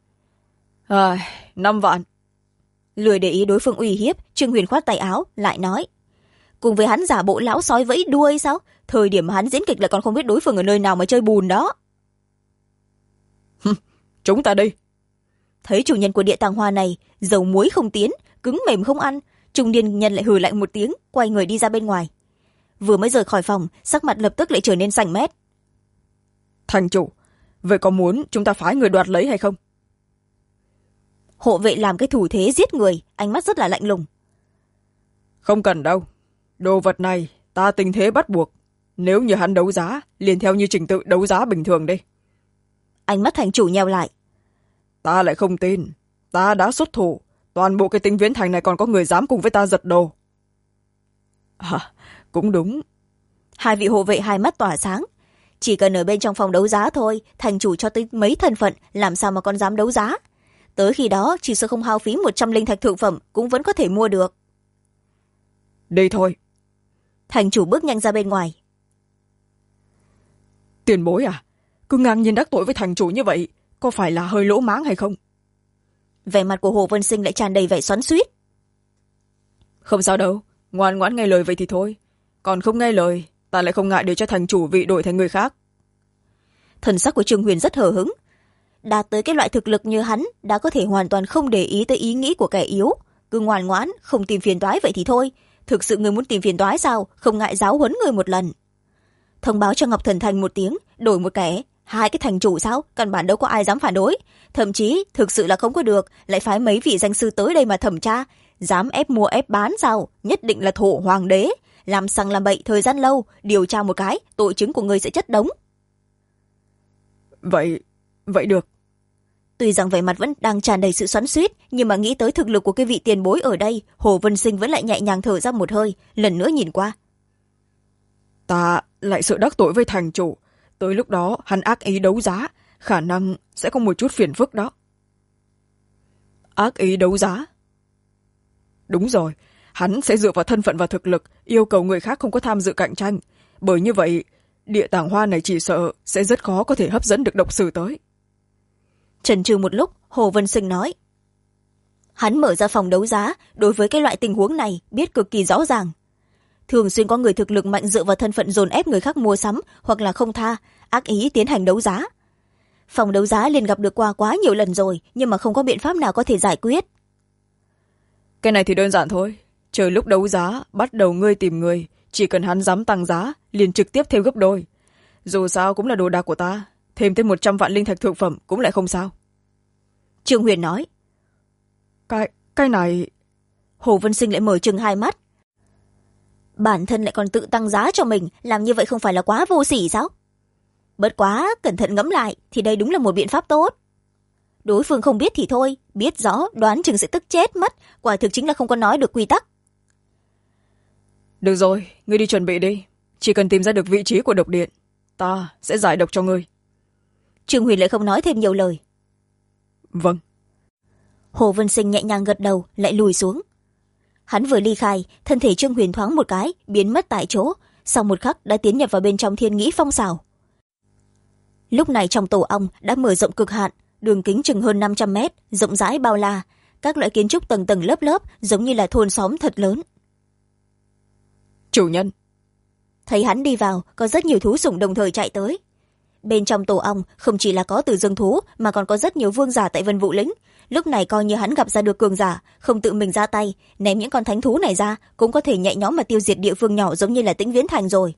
5 vạn. Lười để ý đối phương uy hiếp, Trương Huyền khoát tay áo, lại nói. Cùng với hắn giả bộ lão sói vẫy đuôi sao? Thời điểm hắn diễn kịch lại còn không biết đối phương ở nơi nào mà chơi bùn đó. Chúng ta đi. Thấy chủ nhân của Địa Tàng Hoa này, dầu muối không tiến, cứng mềm không ăn, trung niên nhân lại hừ lạnh một tiếng, quay người đi ra bên ngoài. Vừa mới rời khỏi phòng, sắc mặt lập tức lại trở nên xanh mét. Thành chủ, vậy có muốn chúng ta phái người đoạt lấy hay không? Hộ vệ làm cái thủ thế giết người, ánh mắt rất là lạnh lùng. Không cần đâu. Đồ vật này ta tình thế bắt buộc. Nếu như hắn đấu giá, liền theo như trình tự đấu giá bình thường đi. Ánh mắt thành chủ nheo lại. Ta lại không tin. Ta đã xuất thủ. Toàn bộ cái Tĩnh Viễn Thành này còn có người dám cùng với ta giật đồ. Cũng đúng. Hai vị hộ vệ hai mắt tỏa sáng. Chỉ cần ở bên trong phòng đấu giá thôi, thành chủ cho tới mấy thân phận, làm sao mà còn dám đấu giá. Tới khi đó, chỉ sợ không hao phí 100 linh thạch thượng phẩm cũng vẫn có thể mua được. Đi thôi. Thành chủ bước nhanh ra bên ngoài. Tiền bối à, cứ ngang nhiên đắc tội với thành chủ như vậy, có phải là hơi lỗ mãng hay không? Vẻ mặt của Hồ Vân Sinh lại tràn đầy vẻ xoắn xuýt. Không sao đâu, ngoan ngoãn nghe lời vậy thì thôi. Còn không nghe lời, ta lại không ngại để cho thành chủ vị đổi thành người khác. Thần sắc của Trương Huyền rất hờ hững. Đạt tới cái loại thực lực như hắn, đã có thể hoàn toàn không để ý tới ý nghĩ của kẻ yếu. Cứ ngoan ngoãn, không tìm phiền toái vậy thì thôi. Thực sự người muốn tìm phiền toái sao, không ngại giáo huấn người một lần. Thông báo cho Ngọc Thần Thành một tiếng, đổi một kẻ. Hai cái thành chủ sao, căn bản đâu có ai dám phản đối. Thậm chí, thực sự là không có được, lại phái mấy vị danh sư tới đây mà thẩm tra. Dám ép mua ép bán sao, nhất định là thổ hoàng đế. Làm sằng làm bậy thời gian lâu, điều tra một cái, tội chứng của người sẽ chất đống. Vậy được. Tuy rằng vẻ mặt vẫn đang tràn đầy sự xoắn xuýt, nhưng mà nghĩ tới thực lực của cái vị tiền bối ở đây, Hồ Vân Sinh vẫn lại nhẹ nhàng thở ra một hơi, lần nữa nhìn qua. Ta lại sợ đắc tội với thành chủ, tới lúc đó hắn ác ý đấu giá, khả năng sẽ có một chút phiền phức đó. Ác ý đấu giá? Đúng rồi, hắn sẽ dựa vào thân phận và thực lực yêu cầu người khác không có tham dự cạnh tranh, bởi như vậy địa tàng hoa này chỉ sợ sẽ rất khó có thể hấp dẫn được độc sử tới. Chần chừ một lúc, Hồ Vân Sinh nói. Hắn mở ra phòng đấu giá, đối với cái loại tình huống này biết cực kỳ rõ ràng. Thường xuyên có người thực lực mạnh dựa vào thân phận dồn ép người khác mua sắm hoặc là không tha, ác ý tiến hành đấu giá. Phòng đấu giá liền gặp được qua quá nhiều lần rồi, nhưng mà không có biện pháp nào có thể giải quyết. Cái này thì đơn giản thôi, chờ lúc đấu giá bắt đầu ngươi tìm người, chỉ cần hắn dám tăng giá liền trực tiếp thêm gấp đôi. Dù sao cũng là đồ đạc của ta, thêm tới 100 vạn linh thạch thượng phẩm cũng lại không sao. Trương Huyền nói. Cái này... Hồ Vân Sinh lại mở trừng hai mắt. Bản thân lại còn tự tăng giá cho mình, làm như vậy không phải là quá vô sỉ sao? Bất quá, cẩn thận ngẫm lại thì đây đúng là một biện pháp tốt. Đối phương không biết thì thôi, biết rõ đoán chừng sẽ tức chết mất, quả thực chính là không có nói được quy tắc. Được rồi, ngươi đi chuẩn bị đi, chỉ cần tìm ra được vị trí của độc điện, ta sẽ giải độc cho ngươi. Trương Huyền lại không nói thêm nhiều lời. Vâng. Hồ Vân Sinh nhẹ nhàng gật đầu, lại lùi xuống. Hắn vừa ly khai, thân thể Trương Huyền thoáng một cái biến mất tại chỗ, sau một khắc đã tiến nhập vào bên trong thiên nghĩ phong xào. Lúc này trong tổ ong đã mở rộng cực hạn, đường kính chừng hơn 500 mét, rộng rãi bao la, các loại kiến trúc tầng tầng lớp lớp giống như là thôn xóm thật lớn. Chủ nhân. Thấy hắn đi vào, có rất nhiều thú sủng đồng thời chạy tới. Bên trong tổ ong không chỉ là có Từ Dương thú mà còn có rất nhiều vương giả tại Vân Vũ lĩnh. Lúc này coi như hắn gặp ra được cường giả, không tự mình ra tay ném những con thánh thú này ra cũng có thể nhẹ nhõm mà tiêu diệt địa phương nhỏ giống như là Tĩnh Viễn Thành rồi.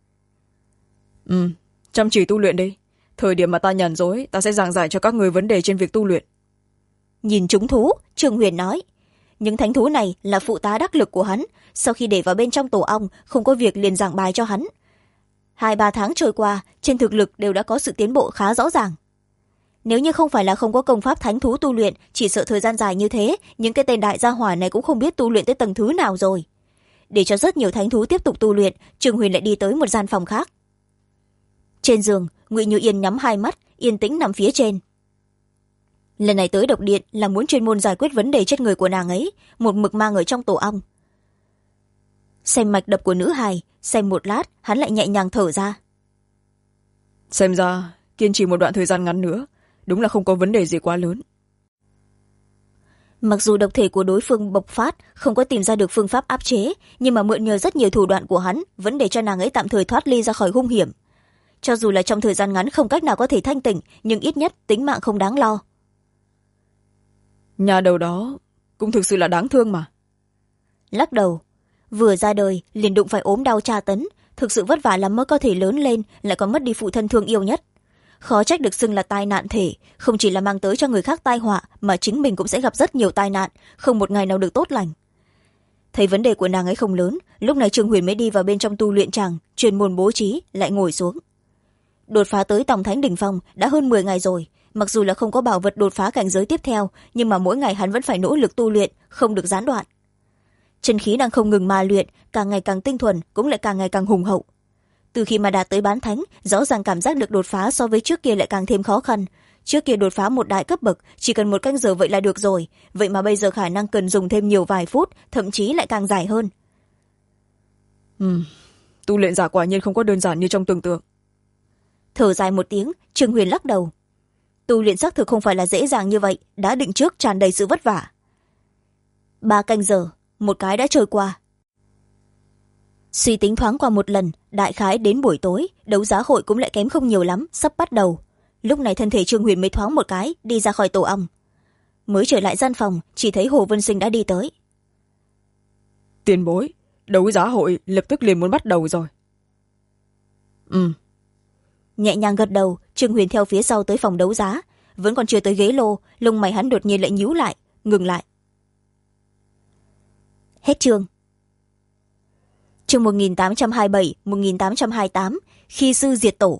Chăm chỉ tu luyện đi, thời điểm mà ta nhàn rỗi ta sẽ giảng giải cho các người vấn đề trên việc tu luyện. Nhìn chúng thú, Trương Huyền nói. Những thánh thú này là phụ tá đắc lực của hắn, sau khi để vào bên trong tổ ong không có việc liền giảng bài cho hắn. 2-3 tháng trôi qua, trên thực lực đều đã có sự tiến bộ khá rõ ràng. Nếu như không phải là không có công pháp thánh thú tu luyện, chỉ sợ thời gian dài như thế những cái tên đại gia hỏa này cũng không biết tu luyện tới tầng thứ nào rồi. Để cho rất nhiều thánh thú tiếp tục tu luyện, Trương Huyền lại đi tới một gian phòng khác. Trên giường, Ngụy Như Yên nhắm hai mắt yên tĩnh nằm phía trên. Lần này tới độc điện là muốn chuyên môn giải quyết vấn đề chết người của nàng ấy, một mực mang ở trong tổ ong. Xem mạch đập của nữ hài, xem một lát hắn lại nhẹ nhàng thở ra. Xem ra kiên trì một đoạn thời gian ngắn nữa đúng là không có vấn đề gì quá lớn. Mặc dù độc thể của đối phương bộc phát không có tìm ra được phương pháp áp chế, nhưng mà mượn nhờ rất nhiều thủ đoạn của hắn vẫn để cho nàng ấy tạm thời thoát ly ra khỏi hung hiểm. Cho dù là trong thời gian ngắn không cách nào có thể thanh tỉnh, nhưng ít nhất tính mạng không đáng lo. Nhà đầu đó cũng thực sự là đáng thương mà. Lắc đầu, vừa ra đời liền đụng phải ốm đau tra tấn, thực sự vất vả lắm mới có thể lớn lên, lại còn mất đi phụ thân thương yêu nhất. Khó trách được xưng là tai nạn thể, không chỉ là mang tới cho người khác tai họa mà chính mình cũng sẽ gặp rất nhiều tai nạn, không một ngày nào được tốt lành. Thấy vấn đề của nàng ấy không lớn, lúc này Trương Huyền mới đi vào bên trong tu luyện tràng chuyên môn bố trí, lại ngồi xuống. Đột phá tới Tòng Thánh đỉnh phong đã hơn 10 ngày rồi, mặc dù là không có bảo vật đột phá cảnh giới tiếp theo, nhưng mà mỗi ngày hắn vẫn phải nỗ lực tu luyện, không được gián đoạn. Chân khí đang không ngừng mà luyện, càng ngày càng tinh thuần, cũng lại càng ngày càng hùng hậu. Từ khi mà đạt tới bán thánh, rõ ràng cảm giác được đột phá so với trước kia lại càng thêm khó khăn. Trước kia đột phá một đại cấp bậc chỉ cần 1 canh giờ vậy là được rồi, vậy mà bây giờ khả năng cần dùng thêm nhiều vài phút, thậm chí lại càng dài hơn. Tu luyện giả quả nhiên không có đơn giản như trong tưởng tượng. Thở dài một tiếng, Trương Huyền lắc đầu. Tu luyện xác thực không phải là dễ dàng như vậy, đã định trước tràn đầy sự vất vả. 3 canh giờ, một cái đã trôi qua. Suy tính thoáng qua một lần, đại khái đến buổi tối, đấu giá hội cũng lại kém không nhiều lắm, sắp bắt đầu. Lúc này thân thể Trương Huyền mới thoáng một cái, đi ra khỏi tổ ong. Mới trở lại gian phòng, chỉ thấy Hồ Vân Sinh đã đi tới. Tiền bối, đấu giá hội lập tức liền muốn bắt đầu rồi. Nhẹ nhàng gật đầu, Trương Huyền theo phía sau tới phòng đấu giá. Vẫn còn chưa tới ghế lô, lông mày hắn đột nhiên lại nhíu lại, ngừng lại. Hết chương. Chương 1827-1828, khi sư diệt tổ.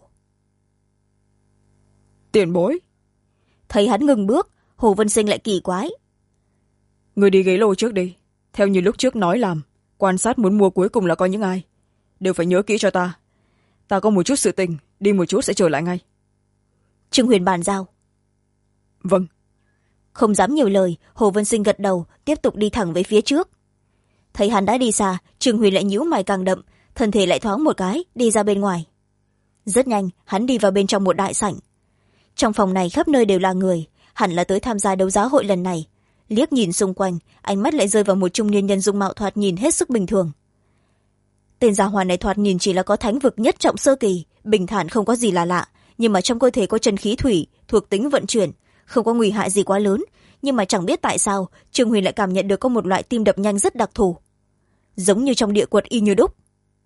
Tiền bối. Thấy hắn ngừng bước, Hồ Vân Sinh lại kỳ quái. Người đi ghế lô trước đi, theo như lúc trước nói làm, quan sát muốn mua cuối cùng là có những ai, đều phải nhớ kỹ cho ta. Ta có một chút sự tình đi một chút sẽ trở lại ngay. Trương Huyền bàn giao. Vâng. Không dám nhiều lời, Hồ Vân Sinh gật đầu, tiếp tục đi thẳng về phía trước. Thấy hắn đã đi xa, Trương Huyền lại nhíu mày càng đậm, thân thể lại thoáng một cái đi ra bên ngoài. Rất nhanh hắn đi vào bên trong một đại sảnh. Trong phòng này khắp nơi đều là người, hẳn là tới tham gia đấu giá hội lần này. Liếc nhìn xung quanh, ánh mắt lại rơi vào một trung niên nhân dung mạo thoạt nhìn hết sức bình thường. Tên gia hỏa này thoạt nhìn chỉ là có thánh vực nhất trọng sơ kỳ, bình thản không có gì là lạ, nhưng mà trong cơ thể có chân khí thủy thuộc tính vận chuyển, không có nguy hại gì quá lớn, nhưng mà chẳng biết tại sao Trương Huyền lại cảm nhận được có một loại tim đập nhanh rất đặc thù, giống như trong địa quật y như đúc.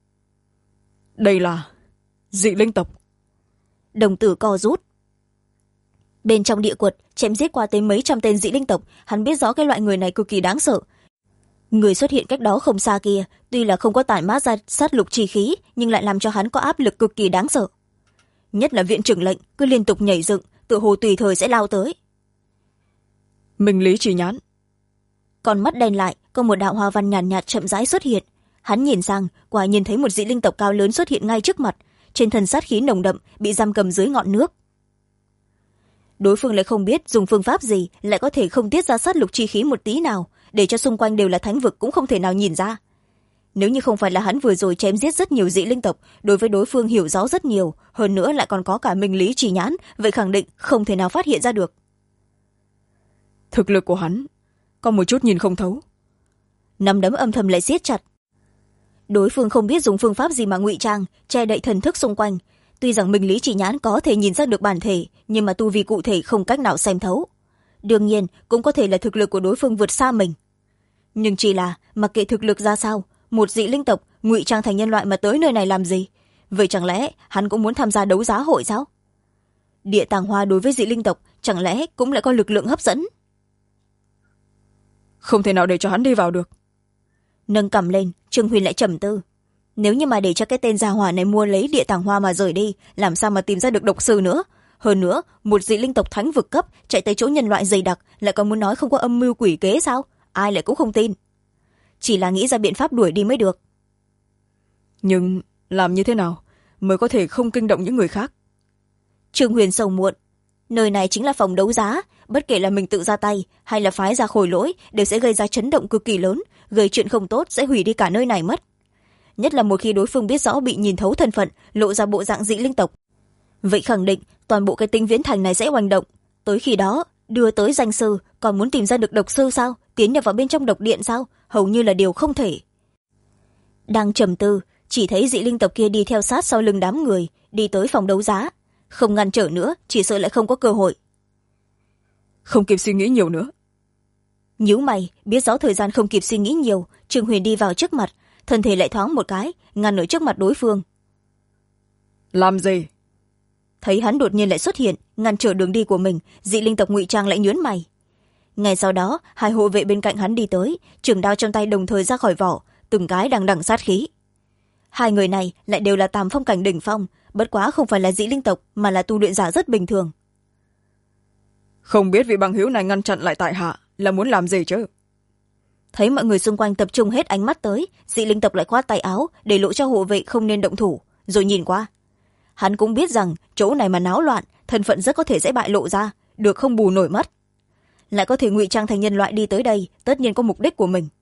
Đây là dị linh tộc. Đồng tử co rút. Bên trong địa quật chém giết qua tới mấy trăm tên dị linh tộc, hắn biết rõ cái loại người này cực kỳ đáng sợ. Người xuất hiện cách đó không xa kia tuy là không có tản mát ra sát lục chi khí, nhưng lại làm cho hắn có áp lực cực kỳ đáng sợ. Nhất là viện trưởng lệnh cứ liên tục nhảy dựng, tựa hồ tùy thời sẽ lao tới. Minh lý chỉ nhãn. Con mắt đen lại, có một đạo hoa văn nhàn nhạt chậm rãi xuất hiện. Hắn nhìn sang, quả nhìn thấy một dị linh tộc cao lớn xuất hiện ngay trước mặt, trên thân sát khí nồng đậm, bị giam cầm dưới ngọn nước. Đối phương lại không biết dùng phương pháp gì lại có thể không tiết ra sát lục chi khí một tí nào, để cho xung quanh đều là thánh vực cũng không thể nào nhìn ra. Nếu như không phải là hắn vừa rồi chém giết rất nhiều dị linh tộc, đối với đối phương hiểu rõ rất nhiều, hơn nữa lại còn có cả minh lý chỉ nhãn, vậy khẳng định không thể nào phát hiện ra được. Thực lực của hắn có một chút nhìn không thấu. Nắm đấm âm thầm lại siết chặt. Đối phương không biết dùng phương pháp gì mà ngụy trang, che đậy thần thức xung quanh. Tuy rằng minh lý chỉ nhãn có thể nhìn ra được bản thể, nhưng mà tu vi cụ thể không cách nào xem thấu. Đương nhiên cũng có thể là thực lực của đối phương vượt xa mình. Nhưng chỉ là mặc kệ thực lực ra sao, một dị linh tộc ngụy trang thành nhân loại mà tới nơi này làm gì? Vậy chẳng lẽ hắn cũng muốn tham gia đấu giá hội sao? Địa tàng hoa đối với dị linh tộc chẳng lẽ cũng lại có lực lượng hấp dẫn? Không thể nào để cho hắn đi vào được. Nâng cằm lên, Trương Huyền lại trầm tư. Nếu như mà để cho cái tên gia hỏa này mua lấy địa tàng hoa mà rời đi, làm sao mà tìm ra được độc sư nữa? Hơn nữa, một dị linh tộc thánh vực cấp chạy tới chỗ nhân loại dày đặc, lại còn muốn nói không có âm mưu quỷ kế sao? Ai lại cũng không tin. Chỉ là nghĩ ra biện pháp đuổi đi mới được. Nhưng làm như thế nào mới có thể không kinh động những người khác? Trương Huyền sầu muộn. Nơi này chính là phòng đấu giá, bất kể là mình tự ra tay hay là phái ra khôi lỗi đều sẽ gây ra chấn động cực kỳ lớn, gây chuyện không tốt sẽ hủy đi cả nơi này mất. Nhất là một khi đối phương biết rõ bị nhìn thấu thân phận, lộ ra bộ dạng dị linh tộc, vậy khẳng định toàn bộ cái tinh viễn thành này sẽ oanh động. Tới khi đó đưa tới danh sư, còn muốn tìm ra được độc sư sao, tiến nhập vào bên trong độc điện sao, hầu như là điều không thể. Đang trầm tư, chỉ thấy dị linh tộc kia đi theo sát sau lưng đám người, đi tới phòng đấu giá. Không ngăn trở nữa, chỉ sợ lại không có cơ hội. Không kịp suy nghĩ nhiều nữa. Nhíu mày, biết rõ thời gian không kịp suy nghĩ nhiều, Trương Huyền đi vào trước mặt, thân thể lại thoáng một cái, ngăn ở trước mặt đối phương. Làm gì? Thấy hắn đột nhiên lại xuất hiện, ngăn trở đường đi của mình, dị linh tộc ngụy trang lại nhướng mày. Ngay sau đó, hai hộ vệ bên cạnh hắn đi tới, trường đao trong tay đồng thời ra khỏi vỏ, từng cái đằng đằng sát khí. Hai người này lại đều là tam phong cảnh đỉnh phong, bất quá không phải là dị linh tộc mà là tu luyện giả rất bình thường. Không biết vị bằng hữu này ngăn chặn lại tại hạ là muốn làm gì chứ? Thấy mọi người xung quanh tập trung hết ánh mắt tới, dị linh tộc lại khoát tay áo để lộ cho hộ vệ không nên động thủ, rồi nhìn qua. Hắn cũng biết rằng chỗ này mà náo loạn, thân phận rất có thể sẽ bại lộ ra, được không bù nổi mất. Lại có thể ngụy trang thành nhân loại đi tới đây, tất nhiên có mục đích của mình.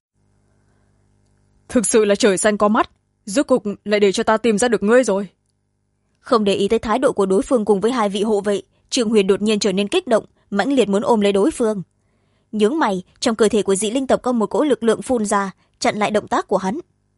Thực sự là trời xanh có mắt, rốt cục lại để cho ta tìm ra được ngươi rồi. Không để ý tới thái độ của đối phương cùng với hai vị hộ vệ, Trương Huyền đột nhiên trở nên kích động, mãnh liệt muốn ôm lấy đối phương. Nhướng mày, trong cơ thể của dị linh tộc có một cỗ lực lượng phun ra, chặn lại động tác của hắn.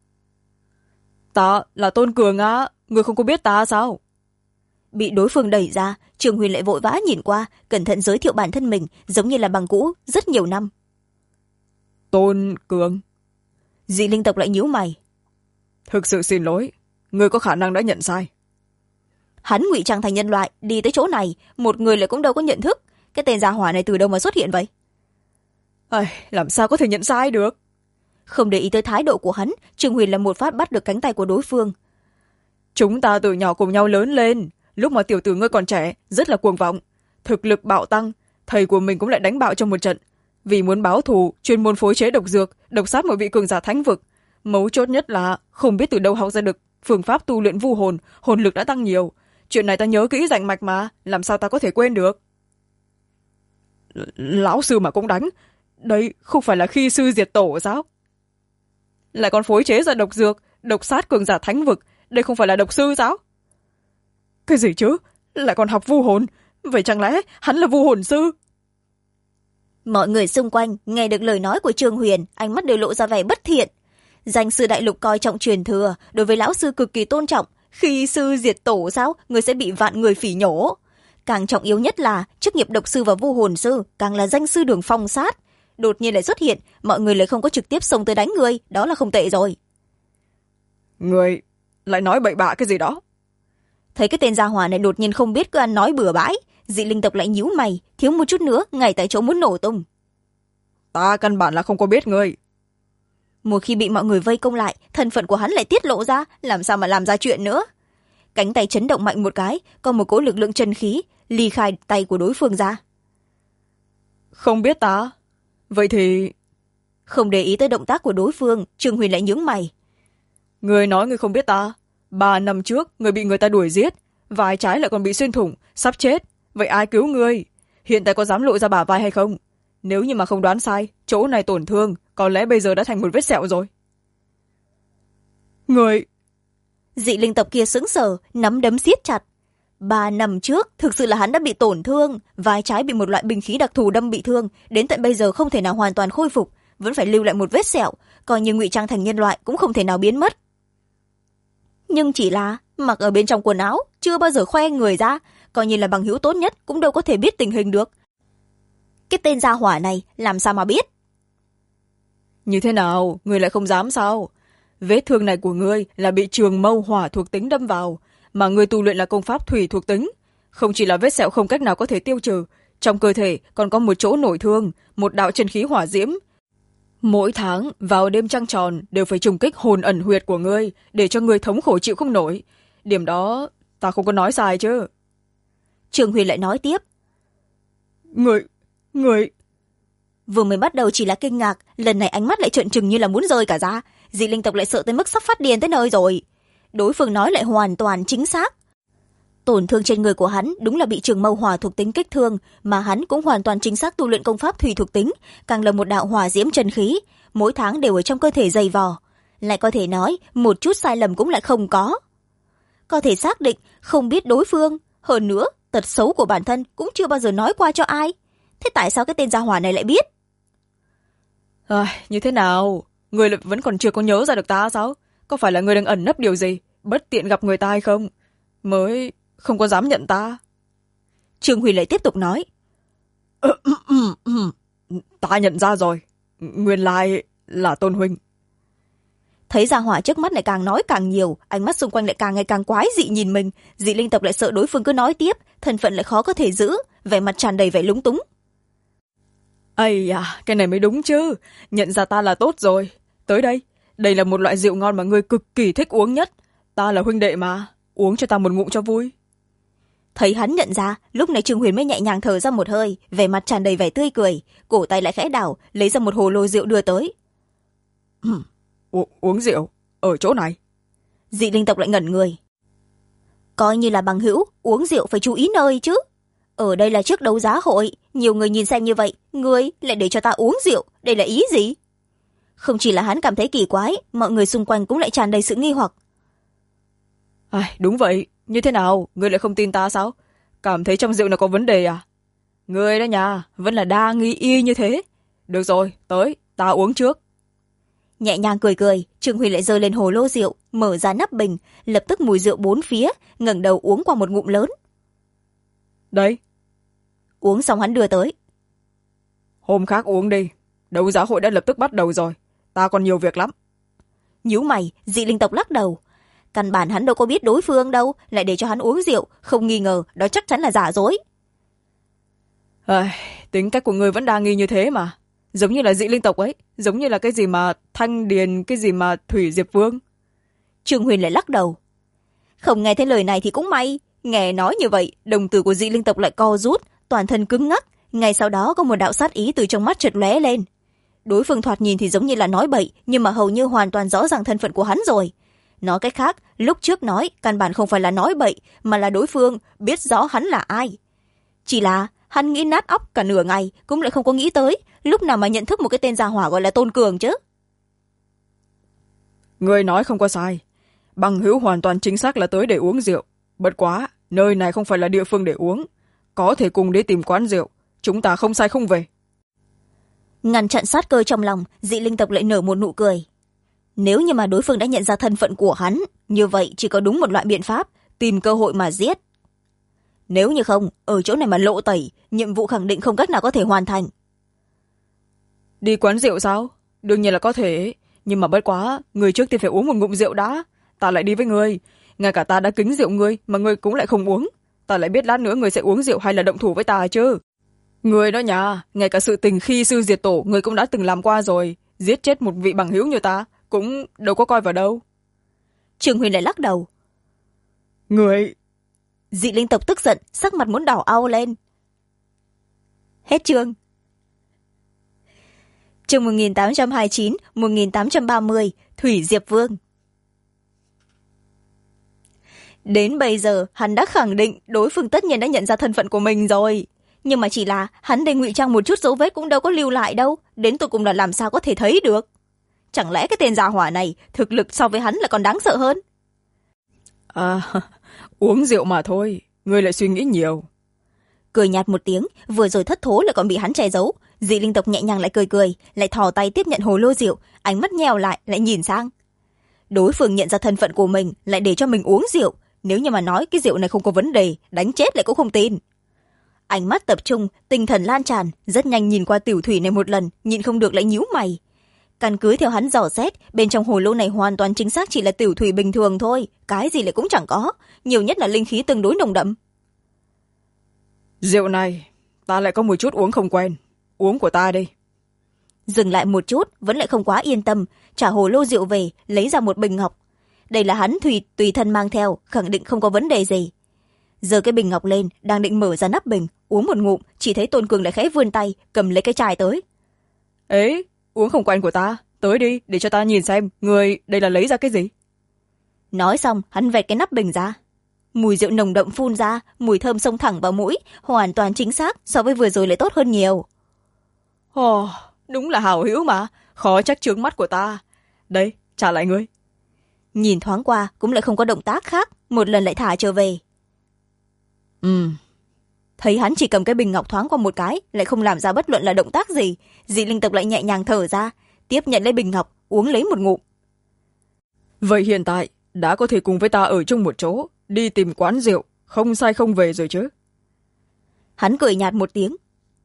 Ta là Tôn Cường á, ngươi không có biết ta sao? Bị đối phương đẩy ra, Trương Huyền lại vội vã nhìn qua, cẩn thận giới thiệu bản thân mình, giống như là bằng cũ rất nhiều năm. Tôn Cường. Dị linh tộc lại nhíu mày. Thực sự xin lỗi, ngươi có khả năng đã nhận sai. Hắn ngụy trang thành nhân loại đi tới chỗ này, một người lại cũng đâu có nhận thức, cái tên gia hỏa này từ đâu mà xuất hiện vậy? Làm sao có thể nhận sai được? Không để ý tới thái độ của hắn, Trương Huyền là một phát bắt được cánh tay của đối phương. Chúng ta từ nhỏ cùng nhau lớn lên, lúc mà tiểu tử ngươi còn trẻ rất là cuồng vọng, thực lực bạo tăng, thầy của mình cũng lại đánh bạo trong một trận, vì muốn báo thù chuyên môn phối chế độc dược, độc sát một vị cường giả thánh vực. Mấu chốt nhất là không biết từ đâu học ra được phương pháp tu luyện vu hồn, hồn lực đã tăng nhiều, chuyện này ta nhớ kỹ rành mạch mà, làm sao ta có thể quên được. Lão sư mà cũng đánh, đây không phải là khi sư diệt tổ sao? Lại còn phối chế ra độc dược, độc sát cường giả thánh vực, đây không phải là độc sư sao? Cái gì chứ, lại còn học vu hồn, vậy chẳng lẽ hắn là vu hồn sư? Mọi người xung quanh nghe được lời nói của Trương Huyền, ánh mắt đều lộ ra vẻ bất thiện. Danh sư đại lục coi trọng truyền thừa, đối với lão sư cực kỳ tôn trọng. Khi sư diệt tổ sao, người sẽ bị vạn người phỉ nhổ. Càng trọng yếu nhất là chức nghiệp độc sư và vu hồn sư, càng là danh sư đường phong sát. Đột nhiên lại xuất hiện, mọi người lại không có trực tiếp xông tới đánh người, đó là không tệ rồi. Người lại nói bậy bạ cái gì đó? Thấy cái tên gia hỏa này đột nhiên không biết cứ ăn nói bừa bãi, dị linh tộc lại nhíu mày, thiếu một chút nữa ngay tại chỗ muốn nổ tung. Ta căn bản là không có biết ngươi. Một khi bị mọi người vây công lại, thân phận của hắn lại tiết lộ ra, làm sao mà làm ra chuyện nữa. Cánh tay chấn động mạnh một cái, còn một cỗ lực lượng chân khí ly khai tay của đối phương ra. Không biết ta. Vậy thì... Không để ý tới động tác của đối phương, Trương Huyền lại nhướng mày. Ngươi nói ngươi không biết ta. 3 năm trước, ngươi bị người ta đuổi giết, vai trái lại còn bị xuyên thủng, sắp chết. Vậy ai cứu ngươi? Hiện tại có dám lộ ra bả vai hay không? Nếu như mà không đoán sai, chỗ này tổn thương, có lẽ bây giờ đã thành một vết sẹo rồi. Người... Dị linh tộc kia sững sờ, nắm đấm siết chặt. 3 năm trước, thực sự là hắn đã bị tổn thương, vai trái bị một loại binh khí đặc thù đâm bị thương, đến tận bây giờ không thể nào hoàn toàn khôi phục, vẫn phải lưu lại một vết sẹo, coi như ngụy trang thành nhân loại cũng không thể nào biến mất. Nhưng chỉ là mặc ở bên trong quần áo, chưa bao giờ khoe người ra, coi như là bằng hữu tốt nhất cũng đâu có thể biết tình hình được. Cái tên gia hỏa này làm sao mà biết? Như thế nào, ngươi lại không dám sao? Vết thương này của ngươi là bị trường mâu hỏa thuộc tính đâm vào, mà ngươi tu luyện là công pháp thủy thuộc tính. Không chỉ là vết sẹo không cách nào có thể tiêu trừ, trong cơ thể còn có một chỗ nổi thương, một đạo chân khí hỏa diễm. Mỗi tháng, vào đêm trăng tròn, đều phải trùng kích hồn ẩn huyệt của ngươi, để cho ngươi thống khổ chịu không nổi. Điểm đó, ta không có nói sai chứ. Trường Huyền lại nói tiếp. Người... Vừa mới bắt đầu chỉ là kinh ngạc, lần này ánh mắt lại trợn trừng như là muốn rơi cả ra. Dị linh tộc lại sợ tới mức sắp phát điên tới nơi rồi. Đối phương nói lại hoàn toàn chính xác. Tổn thương trên người của hắn đúng là bị trường mâu hỏa thuộc tính kích thương, mà hắn cũng hoàn toàn chính xác tu luyện công pháp thủy thuộc tính, càng là một đạo hỏa diễm chân khí, mỗi tháng đều ở trong cơ thể dày vò. Lại có thể nói, một chút sai lầm cũng lại không có. Có thể xác định, không biết đối phương, hơn nữa, tật xấu của bản thân cũng chưa bao giờ nói qua cho ai. Thế tại sao cái tên gia hỏa này lại biết? Như thế nào? Ngươi vẫn còn chưa có nhớ ra được ta sao? Có phải là ngươi đang ẩn nấp điều gì? Bất tiện gặp người ta hay không? Mới không có dám nhận ta. Trương Huy lại tiếp tục nói. Ta nhận ra rồi. Nguyên lai là Tôn huynh. Thấy gia hỏa trước mắt lại càng nói càng nhiều, ánh mắt xung quanh lại càng ngày càng quái dị nhìn mình. Dị linh tộc lại sợ đối phương cứ nói tiếp, thân phận lại khó có thể giữ, vẻ mặt tràn đầy vẻ lúng túng. Ây à, cái này mới đúng chứ. Nhận ra ta là tốt rồi. Tới đây, đây là một loại rượu ngon mà ngươi cực kỳ thích uống nhất. Ta là huynh đệ mà, uống cho ta một ngụm cho vui. Thấy hắn nhận ra, lúc này Trương Huyền mới nhẹ nhàng thở ra một hơi, vẻ mặt tràn đầy vẻ tươi cười, cổ tay lại khẽ đảo, lấy ra một hồ lô rượu đưa tới. Uống rượu ở chỗ này? Dị linh tộc lại ngẩn người. Coi như là bằng hữu, uống rượu phải chú ý nơi chứ. Ở đây là trước đấu giá hội, nhiều người nhìn xem như vậy, ngươi lại để cho ta uống rượu, đây là ý gì? Không chỉ là hắn cảm thấy kỳ quái, mọi người xung quanh cũng lại tràn đầy sự nghi hoặc. Đúng vậy, như thế nào, ngươi lại không tin ta sao? Cảm thấy trong rượu này có vấn đề à? Ngươi đó nhà, vẫn là đa nghi y như thế. Được rồi, tới, ta uống trước. Nhẹ nhàng cười cười, Trương Huy lại giơ lên hồ lô rượu, mở ra nắp bình, lập tức mùi rượu bốn phía, ngẩng đầu uống qua một ngụm lớn. Đấy. Uống xong hắn đưa tới. Hôm khác uống đi, đấu giá hội đã lập tức bắt đầu rồi, ta còn nhiều việc lắm. Nhíu mày, dị linh tộc lắc đầu. Căn bản hắn đâu có biết đối phương đâu, lại để cho hắn uống rượu, không nghi ngờ, đó chắc chắn là giả dối. Tính cách của người vẫn đa nghi như thế mà. Giống như là dị linh tộc ấy, giống như là cái gì mà Thanh Điền, cái gì mà Thủy Diệp Vương. Trương Huyền lại lắc đầu. Không nghe thấy lời này thì cũng may, nghe nói như vậy, đồng tử của dị linh tộc lại co rút, toàn thân cứng ngắc, ngay sau đó có một đạo sát ý từ trong mắt chợt lóe lên. Đối phương thoạt nhìn thì giống như là nói bậy, nhưng mà hầu như hoàn toàn rõ ràng thân phận của hắn rồi. nói cách khác, lúc trước nói căn bản không phải là nói bậy, mà là đối phương biết rõ hắn là ai. Chỉ là hắn nghĩ nát óc cả nửa ngày cũng lại không có nghĩ tới lúc nào mà nhận thức một cái tên gia hỏa gọi là Tôn Cường chứ. Người nói không có sai, bằng hữu hoàn toàn chính xác là tới để uống rượu. Bất quá nơi này không phải là địa phương để uống, có thể cùng đi tìm quán rượu, chúng ta không sai không về. Ngăn chặn sát cơ trong lòng, dị linh tộc lại nở một nụ cười. Nếu như mà đối phương đã nhận ra thân phận của hắn, như vậy chỉ có đúng một loại biện pháp, tìm cơ hội mà giết. Nếu như không, ở chỗ này mà lộ tẩy, nhiệm vụ khẳng định không cách nào có thể hoàn thành. Đi quán rượu sao? Đương nhiên là có thể, nhưng mà bất quá, người trước tiên phải uống một ngụm rượu đã. Ta lại đi với người, ngay cả ta đã kính rượu người mà người cũng lại không uống. Ta lại biết lát nữa người sẽ uống rượu hay là động thủ với ta chứ. Người đó nhà, ngay cả sự tình khi sư diệt tổ người cũng đã từng làm qua rồi. Giết chết một vị bằng hữu như ta, cũng đâu có coi vào đâu. Trường Huyền lại lắc đầu. Người... Dị linh tộc tức giận, sắc mặt muốn đỏ au lên. Hết chương. Chương 1829, 1830, Thủy Diệp Vương. Đến bây giờ, hắn đã khẳng định đối phương tất nhiên đã nhận ra thân phận của mình rồi. Nhưng mà chỉ là hắn để ngụy trang một chút dấu vết cũng đâu có lưu lại đâu. Đến tụi cùng là làm sao có thể thấy được. Chẳng lẽ cái tên gia hỏa này thực lực so với hắn là còn đáng sợ hơn? À, uống rượu mà thôi, ngươi lại suy nghĩ nhiều. Cười nhạt một tiếng, vừa rồi thất thố lại còn bị hắn che giấu. Dị linh tộc nhẹ nhàng lại cười, lại thò tay tiếp nhận hồ lô rượu, ánh mắt nheo lại, lại nhìn sang. Đối phương nhận ra thân phận của mình, lại để cho mình uống rượu. Nếu như mà nói cái rượu này không có vấn đề, đánh chết lại cũng không tin. Ánh mắt tập trung, tinh thần lan tràn, rất nhanh nhìn qua tiểu thủy này một lần, nhịn không được lại nhíu mày. Căn cứ theo hắn dò xét, bên trong hồ lô này hoàn toàn chính xác chỉ là tiểu thủy bình thường thôi, cái gì lại cũng chẳng có, nhiều nhất là linh khí tương đối nồng đậm. Rượu này, ta lại có một chút uống không quen, uống của ta đi. Dừng lại một chút, vẫn lại không quá yên tâm, trả hồ lô rượu về, lấy ra một bình ngọc. Đây là hắn tùy thân mang theo, khẳng định không có vấn đề gì. Giơ cái bình ngọc lên, đang định mở ra nắp bình, uống một ngụm, chỉ thấy Tôn Cường lại khẽ vươn tay, cầm lấy cái chai tới. Ế, uống không quen của ta, tới đi, để cho ta nhìn xem, người đây là lấy ra cái gì. Nói xong, hắn vẹt cái nắp bình ra. Mùi rượu nồng đậm phun ra, mùi thơm xông thẳng vào mũi, hoàn toàn chính xác, so với vừa rồi lại tốt hơn nhiều. Ồ, đúng là hảo hữu mà, khó trách trướng mắt của ta. Đây, trả lại ngươi. Nhìn thoáng qua, cũng lại không có động tác khác, một lần lại thả trở về. Thấy hắn chỉ cầm cái bình ngọc thoáng qua một cái, lại không làm ra bất luận là động tác gì, dị linh tộc lại nhẹ nhàng thở ra, tiếp nhận lấy bình ngọc, uống lấy một ngụm. Vậy hiện tại, đã có thể cùng với ta ở chung một chỗ, đi tìm quán rượu, không sai không về rồi chứ. Hắn cười nhạt một tiếng.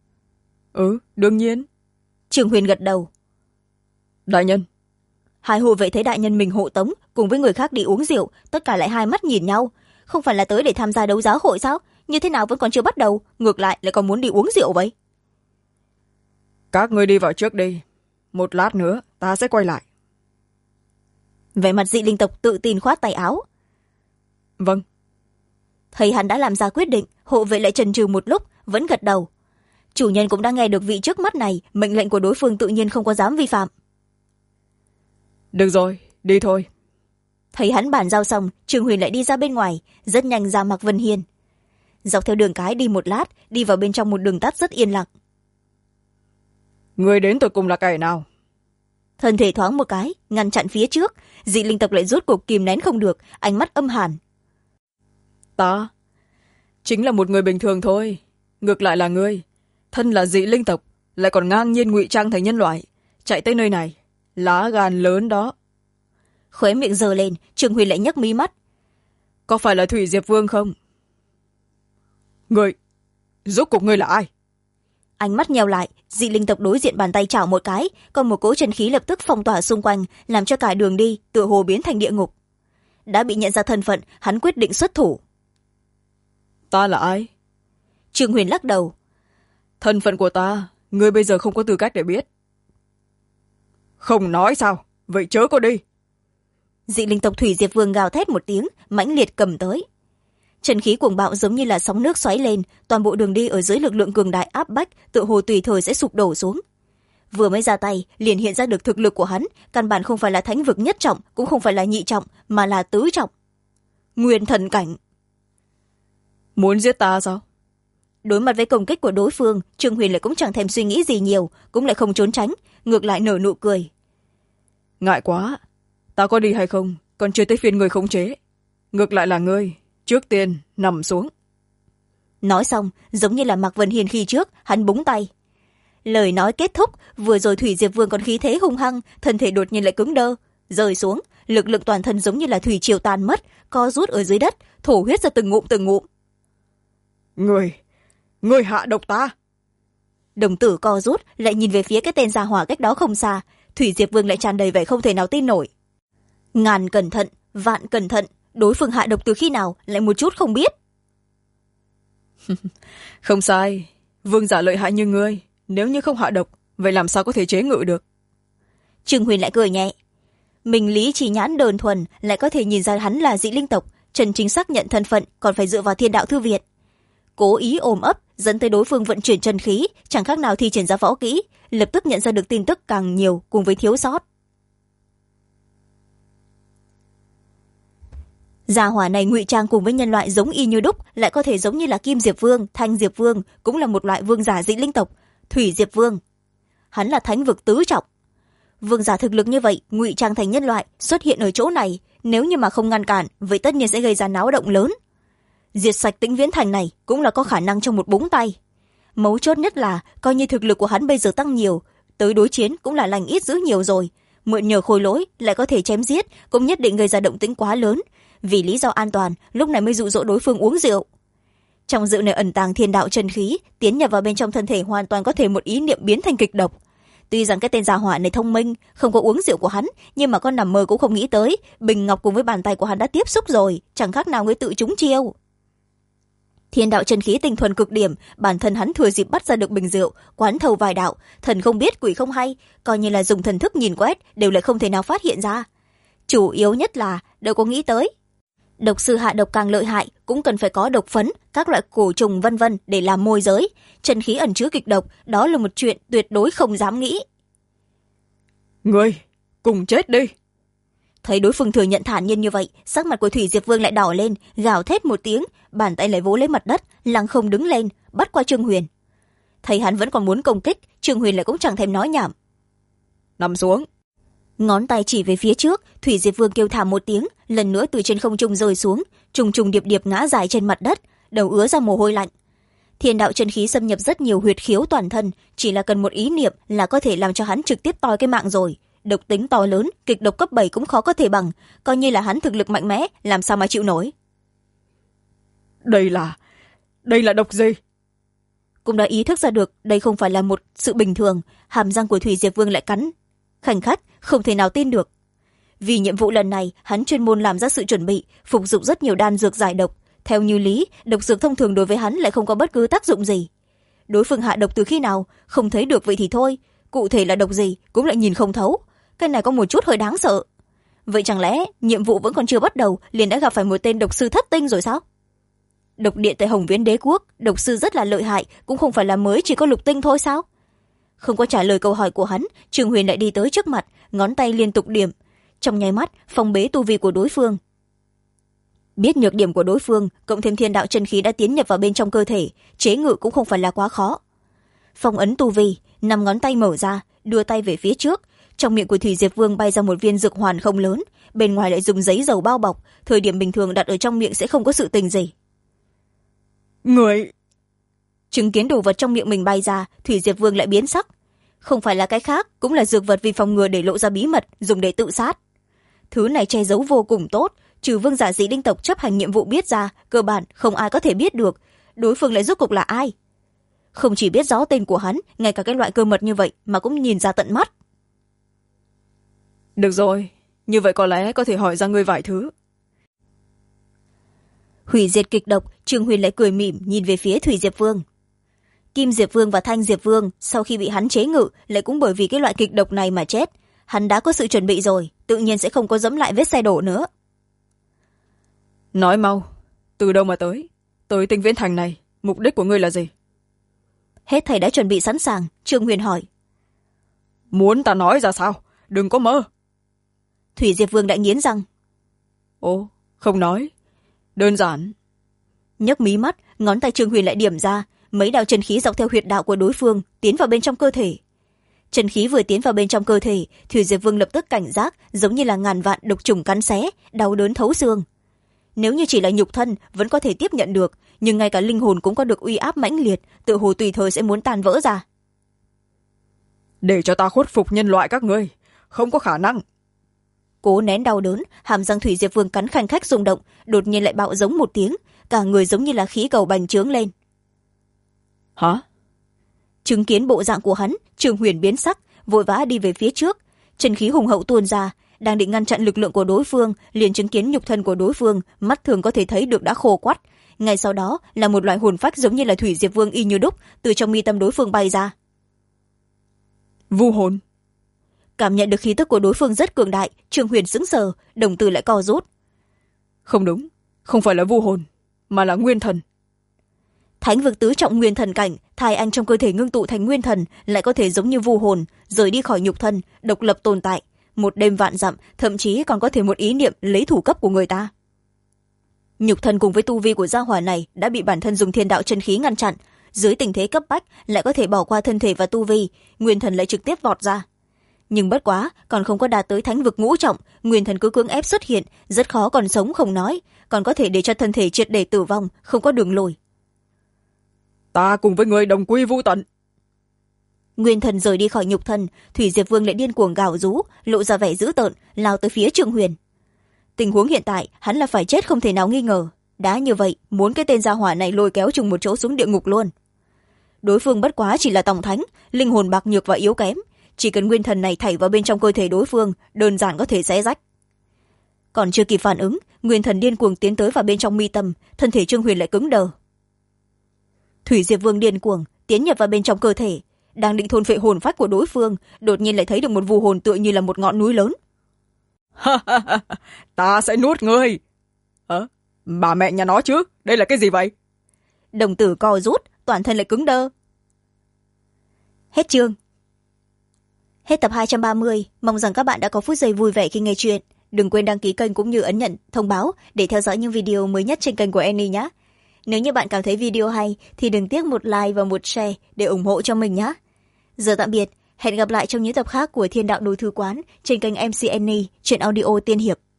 Đương nhiên. Trường Huyền gật đầu. Đại nhân. Hai hộ vệ thấy đại nhân mình hộ tống, cùng với người khác đi uống rượu, tất cả lại hai mắt nhìn nhau. Không phải là tới để tham gia đấu giá hội sao? Như thế nào vẫn còn chưa bắt đầu, ngược lại lại còn muốn đi uống rượu vậy? Các ngươi đi vào trước đi. Một lát nữa, ta sẽ quay lại. Vẻ mặt dị linh tộc tự tin khoát tay áo. Vâng. Thấy hắn đã làm ra quyết định, hộ vệ lại chần chừ một lúc, vẫn gật đầu. Chủ nhân cũng đã nghe được vị trước mắt này, mệnh lệnh của đối phương tự nhiên không có dám vi phạm. Được rồi, đi thôi. Thấy hắn bàn giao xong, Trường Huyền lại đi ra bên ngoài, rất nhanh ra Mạc Vân Hiên. Dọc theo đường cái đi một lát, đi vào bên trong một đường tắt rất yên lặng. Người đến tụi cùng là kẻ nào? Thân thể thoáng một cái, ngăn chặn phía trước, dị linh tộc lại rốt cuộc kìm nén không được, ánh mắt âm hàn. Ta chính là một người bình thường thôi, ngược lại là ngươi, thân là dị linh tộc, lại còn ngang nhiên ngụy trang thành nhân loại, chạy tới nơi này, lá gan lớn đó. Khóe miệng giơ lên, Trường Huyền lại nhấc mí mắt. Có phải là Thủy Diệp Vương không? Ngươi, rốt cuộc ngươi là ai? Ánh mắt nheo lại, dị linh tộc đối diện bàn tay chảo một cái, còn một cỗ chân khí lập tức phong tỏa xung quanh, làm cho cả đường đi tựa hồ biến thành địa ngục. Đã bị nhận ra thân phận, hắn quyết định xuất thủ. Ta là ai? Trường Huyền lắc đầu. Thân phận của ta, ngươi bây giờ không có tư cách để biết. Không nói sao? Vậy chớ có đi. Dị linh tộc Thủy Diệp Vương gào thét một tiếng, mãnh liệt cầm tới. Chân khí cuồng bạo giống như là sóng nước xoáy lên, toàn bộ đường đi ở dưới lực lượng cường đại áp bách, tựa hồ tùy thời sẽ sụp đổ xuống. vừa mới ra tay liền hiện ra được thực lực của hắn, căn bản không phải là thánh vực nhất trọng, cũng không phải là nhị trọng, mà là tứ trọng, nguyên thần cảnh. Muốn giết ta sao? Đối mặt với công kích của đối phương, Trương Huyền lại cũng chẳng thèm suy nghĩ gì nhiều, cũng lại không trốn tránh, ngược lại nở nụ cười. Ngại quá, ta có đi hay không còn chưa tới phiên người khống chế, ngược lại là ngươi trước tiên nằm xuống. Nói xong, giống như là Mạc Vân Hiền khi trước, hắn búng tay. Lời nói kết thúc, vừa rồi Thủy Diệp Vương còn khí thế hung hăng, thân thể đột nhiên lại cứng đơ, rơi xuống, lực lượng toàn thân giống như là thủy triều tan mất, co rút ở dưới đất, thổ huyết ra từng ngụm từng ngụm. Ngươi hạ độc ta. Đồng tử co rút, lại nhìn về phía cái tên gia hỏa cách đó không xa, Thủy Diệp Vương lại tràn đầy vẻ không thể nào tin nổi. Ngàn cẩn thận, vạn cẩn thận, đối phương hạ độc từ khi nào lại một chút không biết. Không sai, vương giả lợi hại như ngươi, nếu như không hạ độc, vậy làm sao có thể chế ngự được? Trương Huyền lại cười nhẹ. Mình lý trí nhãn đơn thuần lại có thể nhìn ra hắn là dị linh tộc, chân chính xác nhận thân phận còn phải dựa vào Thiên Đạo Thư Viện. Cố ý ôm ấp dẫn tới đối phương vận chuyển chân khí, chẳng khác nào thi triển ra võ kỹ, lập tức nhận ra được tin tức càng nhiều cùng với thiếu sót. Gia hỏa này ngụy trang cùng với nhân loại giống y như đúc, lại có thể giống như là Kim Diệp Vương, Thanh Diệp Vương, cũng là một loại vương giả dị linh tộc. Thủy Diệp Vương, hắn là thánh vực tứ trọng. Vương giả thực lực như vậy ngụy trang thành nhân loại xuất hiện ở chỗ này, nếu như mà không ngăn cản, vậy tất nhiên sẽ gây ra náo động lớn. Diệt sạch Tĩnh Viễn Thành này cũng là có khả năng trong một búng tay. Mấu chốt nhất là coi như thực lực của hắn bây giờ tăng nhiều, tới đối chiến cũng là lành ít dữ nhiều rồi, mượn nhờ khôi lỗi lại có thể chém giết, cũng nhất định gây ra động tĩnh quá lớn. Vì lý do an toàn, lúc này mới dụ dỗ đối phương uống rượu. Trong rượu này ẩn tàng thiên đạo chân khí, tiến nhập vào bên trong thân thể hoàn toàn có thể một ý niệm biến thành kịch độc. Tuy rằng cái tên gia hỏa này thông minh, không có uống rượu của hắn, nhưng mà con nằm mơ cũng không nghĩ tới, bình ngọc cùng với bàn tay của hắn đã tiếp xúc rồi, chẳng khác nào người tự trúng chiêu. Thiên đạo chân khí tinh thuần cực điểm, bản thân hắn thừa dịp bắt ra được bình rượu, quán thầu vài đạo, thần không biết quỷ không hay, coi như là dùng thần thức nhìn quét đều lại không thể nào phát hiện ra. Chủ yếu nhất là đâu có nghĩ tới, độc sư hạ độc càng lợi hại cũng cần phải có độc phấn, các loại cổ trùng vân vân để làm môi giới, chân khí ẩn chứa kịch độc, đó là một chuyện tuyệt đối không dám nghĩ. Ngươi cùng chết đi. Thấy đối phương thừa nhận thản nhiên như vậy, sắc mặt của Thủy Diệp Vương lại đỏ lên, gào thét một tiếng, bàn tay lại vỗ lấy mặt đất, lăng không đứng lên, bắt qua Trương Huyền. Thấy hắn vẫn còn muốn công kích, Trương Huyền lại cũng chẳng thèm nói nhảm. Nằm xuống. Ngón tay chỉ về phía trước, Thủy Diệp Vương kêu thảm một tiếng, lần nữa từ trên không trung rơi xuống, trùng trùng điệp điệp ngã dài trên mặt đất, đầu ứa ra mồ hôi lạnh. Thiên đạo chân khí xâm nhập rất nhiều huyệt khiếu toàn thân, chỉ là cần một ý niệm là có thể làm cho hắn trực tiếp toi cái mạng rồi. Độc tính to lớn, kịch độc cấp 7 cũng khó có thể bằng, coi như là hắn thực lực mạnh mẽ, làm sao mà chịu nổi. Đây là độc gì? Cũng đã ý thức ra được đây không phải là một sự bình thường, hàm răng của Thủy Diệp Vương lại cắn khanh khách, không thể nào tin được. Vì nhiệm vụ lần này, hắn chuyên môn làm ra sự chuẩn bị, phục dụng rất nhiều đan dược giải độc. Theo như lý, độc dược thông thường đối với hắn lại không có bất cứ tác dụng gì. Đối phương hạ độc từ khi nào, không thấy được vậy thì thôi, cụ thể là độc gì cũng lại nhìn không thấu. Cái này có một chút hơi đáng sợ. Vậy chẳng lẽ nhiệm vụ vẫn còn chưa bắt đầu liền đã gặp phải một tên độc sư thất tinh rồi sao? Độc địa tại Hồng Viễn Đế Quốc, độc sư rất là lợi hại, cũng không phải là mới chỉ có lục tinh thôi sao? Không có trả lời câu hỏi của hắn, Trương Huyền lại đi tới trước mặt, ngón tay liên tục điểm. Trong nháy mắt, phong bế tu vi của đối phương. Biết nhược điểm của đối phương, cộng thêm thiên đạo chân khí đã tiến nhập vào bên trong cơ thể, chế ngự cũng không phải là quá khó. Phong ấn tu vi, 5 ngón tay mở ra, đưa tay về phía trước. Trong miệng của Thủy Diệp Vương bay ra một viên dược hoàn không lớn, bên ngoài lại dùng giấy dầu bao bọc, thời điểm bình thường đặt ở trong miệng sẽ không có sự tình gì. Người... Chứng kiến đồ vật trong miệng mình bay ra, Thủy Diệp Vương lại biến sắc. Không phải là cái khác, cũng là dược vật vì phòng ngừa để lộ ra bí mật, dùng để tự sát. Thứ này che giấu vô cùng tốt, trừ vương giả dị linh tộc chấp hành nhiệm vụ biết ra, cơ bản không ai có thể biết được. Đối phương lại rốt cuộc là ai? Không chỉ biết rõ tên của hắn, ngay cả cái loại cơ mật như vậy mà cũng nhìn ra tận mắt. Được rồi, như vậy có lẽ có thể hỏi ra ngươi vài thứ. Hủy diệt kịch độc, Trương Huyền lại cười mỉm nhìn về phía Thủy Diệp Vương. Kim Diệp Vương và Thanh Diệp Vương sau khi bị hắn chế ngự lại cũng bởi vì cái loại kịch độc này mà chết. Hắn đã có sự chuẩn bị rồi, tự nhiên sẽ không có dẫm lại vết xe đổ nữa. Nói mau, từ đâu mà tới Tĩnh Viễn Thành này, mục đích của ngươi là gì? Hết thầy đã chuẩn bị sẵn sàng, Trương Huyền hỏi. muốn ta nói ra sao? Đừng có mơ. Thủy Diệp Vương đã nghiến răng. Ồ, không nói. Đơn giản. Nhấc mí mắt, ngón tay Trương Huyền lại điểm ra, mấy đạo chân khí dọc theo huyệt đạo của đối phương tiến vào bên trong cơ thể. Chân khí vừa tiến vào bên trong cơ thể, Thủy Diệp Vương lập tức cảnh giác, giống như là ngàn vạn độc trùng cắn xé, đau đớn thấu xương. Nếu như chỉ là nhục thân vẫn có thể tiếp nhận được, nhưng ngay cả linh hồn cũng có được uy áp mãnh liệt, tựa hồ tùy thời sẽ muốn tan vỡ ra. Để cho ta khuất phục nhân loại các ngươi, không có khả năng. Cố nén đau đớn, hàm răng Thủy Diệp Vương cắn khanh khách rung động, đột nhiên lại bạo giống một tiếng, cả người giống như là khí cầu bành trướng lên. Hả? Chứng kiến bộ dạng của hắn, Trương Huyền biến sắc, vội vã đi về phía trước, chân khí hùng hậu tuôn ra, đang định ngăn chặn lực lượng của đối phương, liền chứng kiến nhục thân của đối phương, mắt thường có thể thấy được đã khô quắt. Ngay sau đó là một loại hồn phách giống như là Thủy Diệp Vương y như đúc, từ trong mi tâm đối phương bay ra. Vu hồn. Cảm nhận được khí tức của đối phương rất cường đại, Trương Huyền sững sờ, đồng tử lại co rút. Không đúng, không phải là vu hồn, mà là nguyên thần. Thánh vực tứ trọng nguyên thần cảnh, thai anh trong cơ thể ngưng tụ thành nguyên thần, lại có thể giống như vu hồn, rời đi khỏi nhục thân, độc lập tồn tại, một đêm vạn dặm, thậm chí còn có thể một ý niệm lấy thủ cấp của người ta. Nhục thân cùng với tu vi của gia hỏa này đã bị bản thân dùng thiên đạo chân khí ngăn chặn, dưới tình thế cấp bách lại có thể bỏ qua thân thể và tu vi, nguyên thần lại trực tiếp vọt ra. Nhưng bất quá, còn không có đạt tới thánh vực ngũ trọng, nguyên thần cứ cưỡng ép xuất hiện, rất khó còn sống không nói, còn có thể để cho thân thể triệt để tử vong, không có đường lùi. Ta cùng với người đồng quy vu tận. Nguyên thần rời đi khỏi nhục thân, Thủy Diệp Vương lại điên cuồng gào rú, lộ ra vẻ dữ tợn, lao tới phía Trương Huyền. Tình huống hiện tại, hắn là phải chết không thể nào nghi ngờ. Đã như vậy, muốn cái tên gia hỏa này lôi kéo chung một chỗ xuống địa ngục luôn. Đối phương bất quá chỉ là tổng thánh, linh hồn bạc nhược và yếu kém, chỉ cần nguyên thần này thảy vào bên trong cơ thể đối phương, đơn giản có thể xé rách. Còn chưa kịp phản ứng, nguyên thần điên cuồng tiến tới vào bên trong mi tâm, thân thể Trương Huyền lại cứng đờ. Thủy Diệp Vương điên cuồng tiến nhập vào bên trong cơ thể, đang định thôn phệ hồn phách của đối phương, đột nhiên lại thấy được một vu hồn tựa như là một ngọn núi lớn. Ta sẽ nuốt ngươi. Bà mẹ nhà nó chứ, đây là cái gì vậy? Đồng tử co rút, toàn thân lại cứng đơ. Hết chương. Hết tập 230, mong rằng các bạn đã có phút giây vui vẻ khi nghe chuyện. Đừng quên đăng ký kênh cũng như ấn nhận thông báo để theo dõi những video mới nhất trên kênh của Annie nhé. Nếu như bạn cảm thấy video hay thì đừng tiếc một like và một share để ủng hộ cho mình nhé. Giờ tạm biệt, hẹn gặp lại trong những tập khác của Thiên Đạo Đối Thư Quán trên kênh MC Annie, truyện audio tiên hiệp.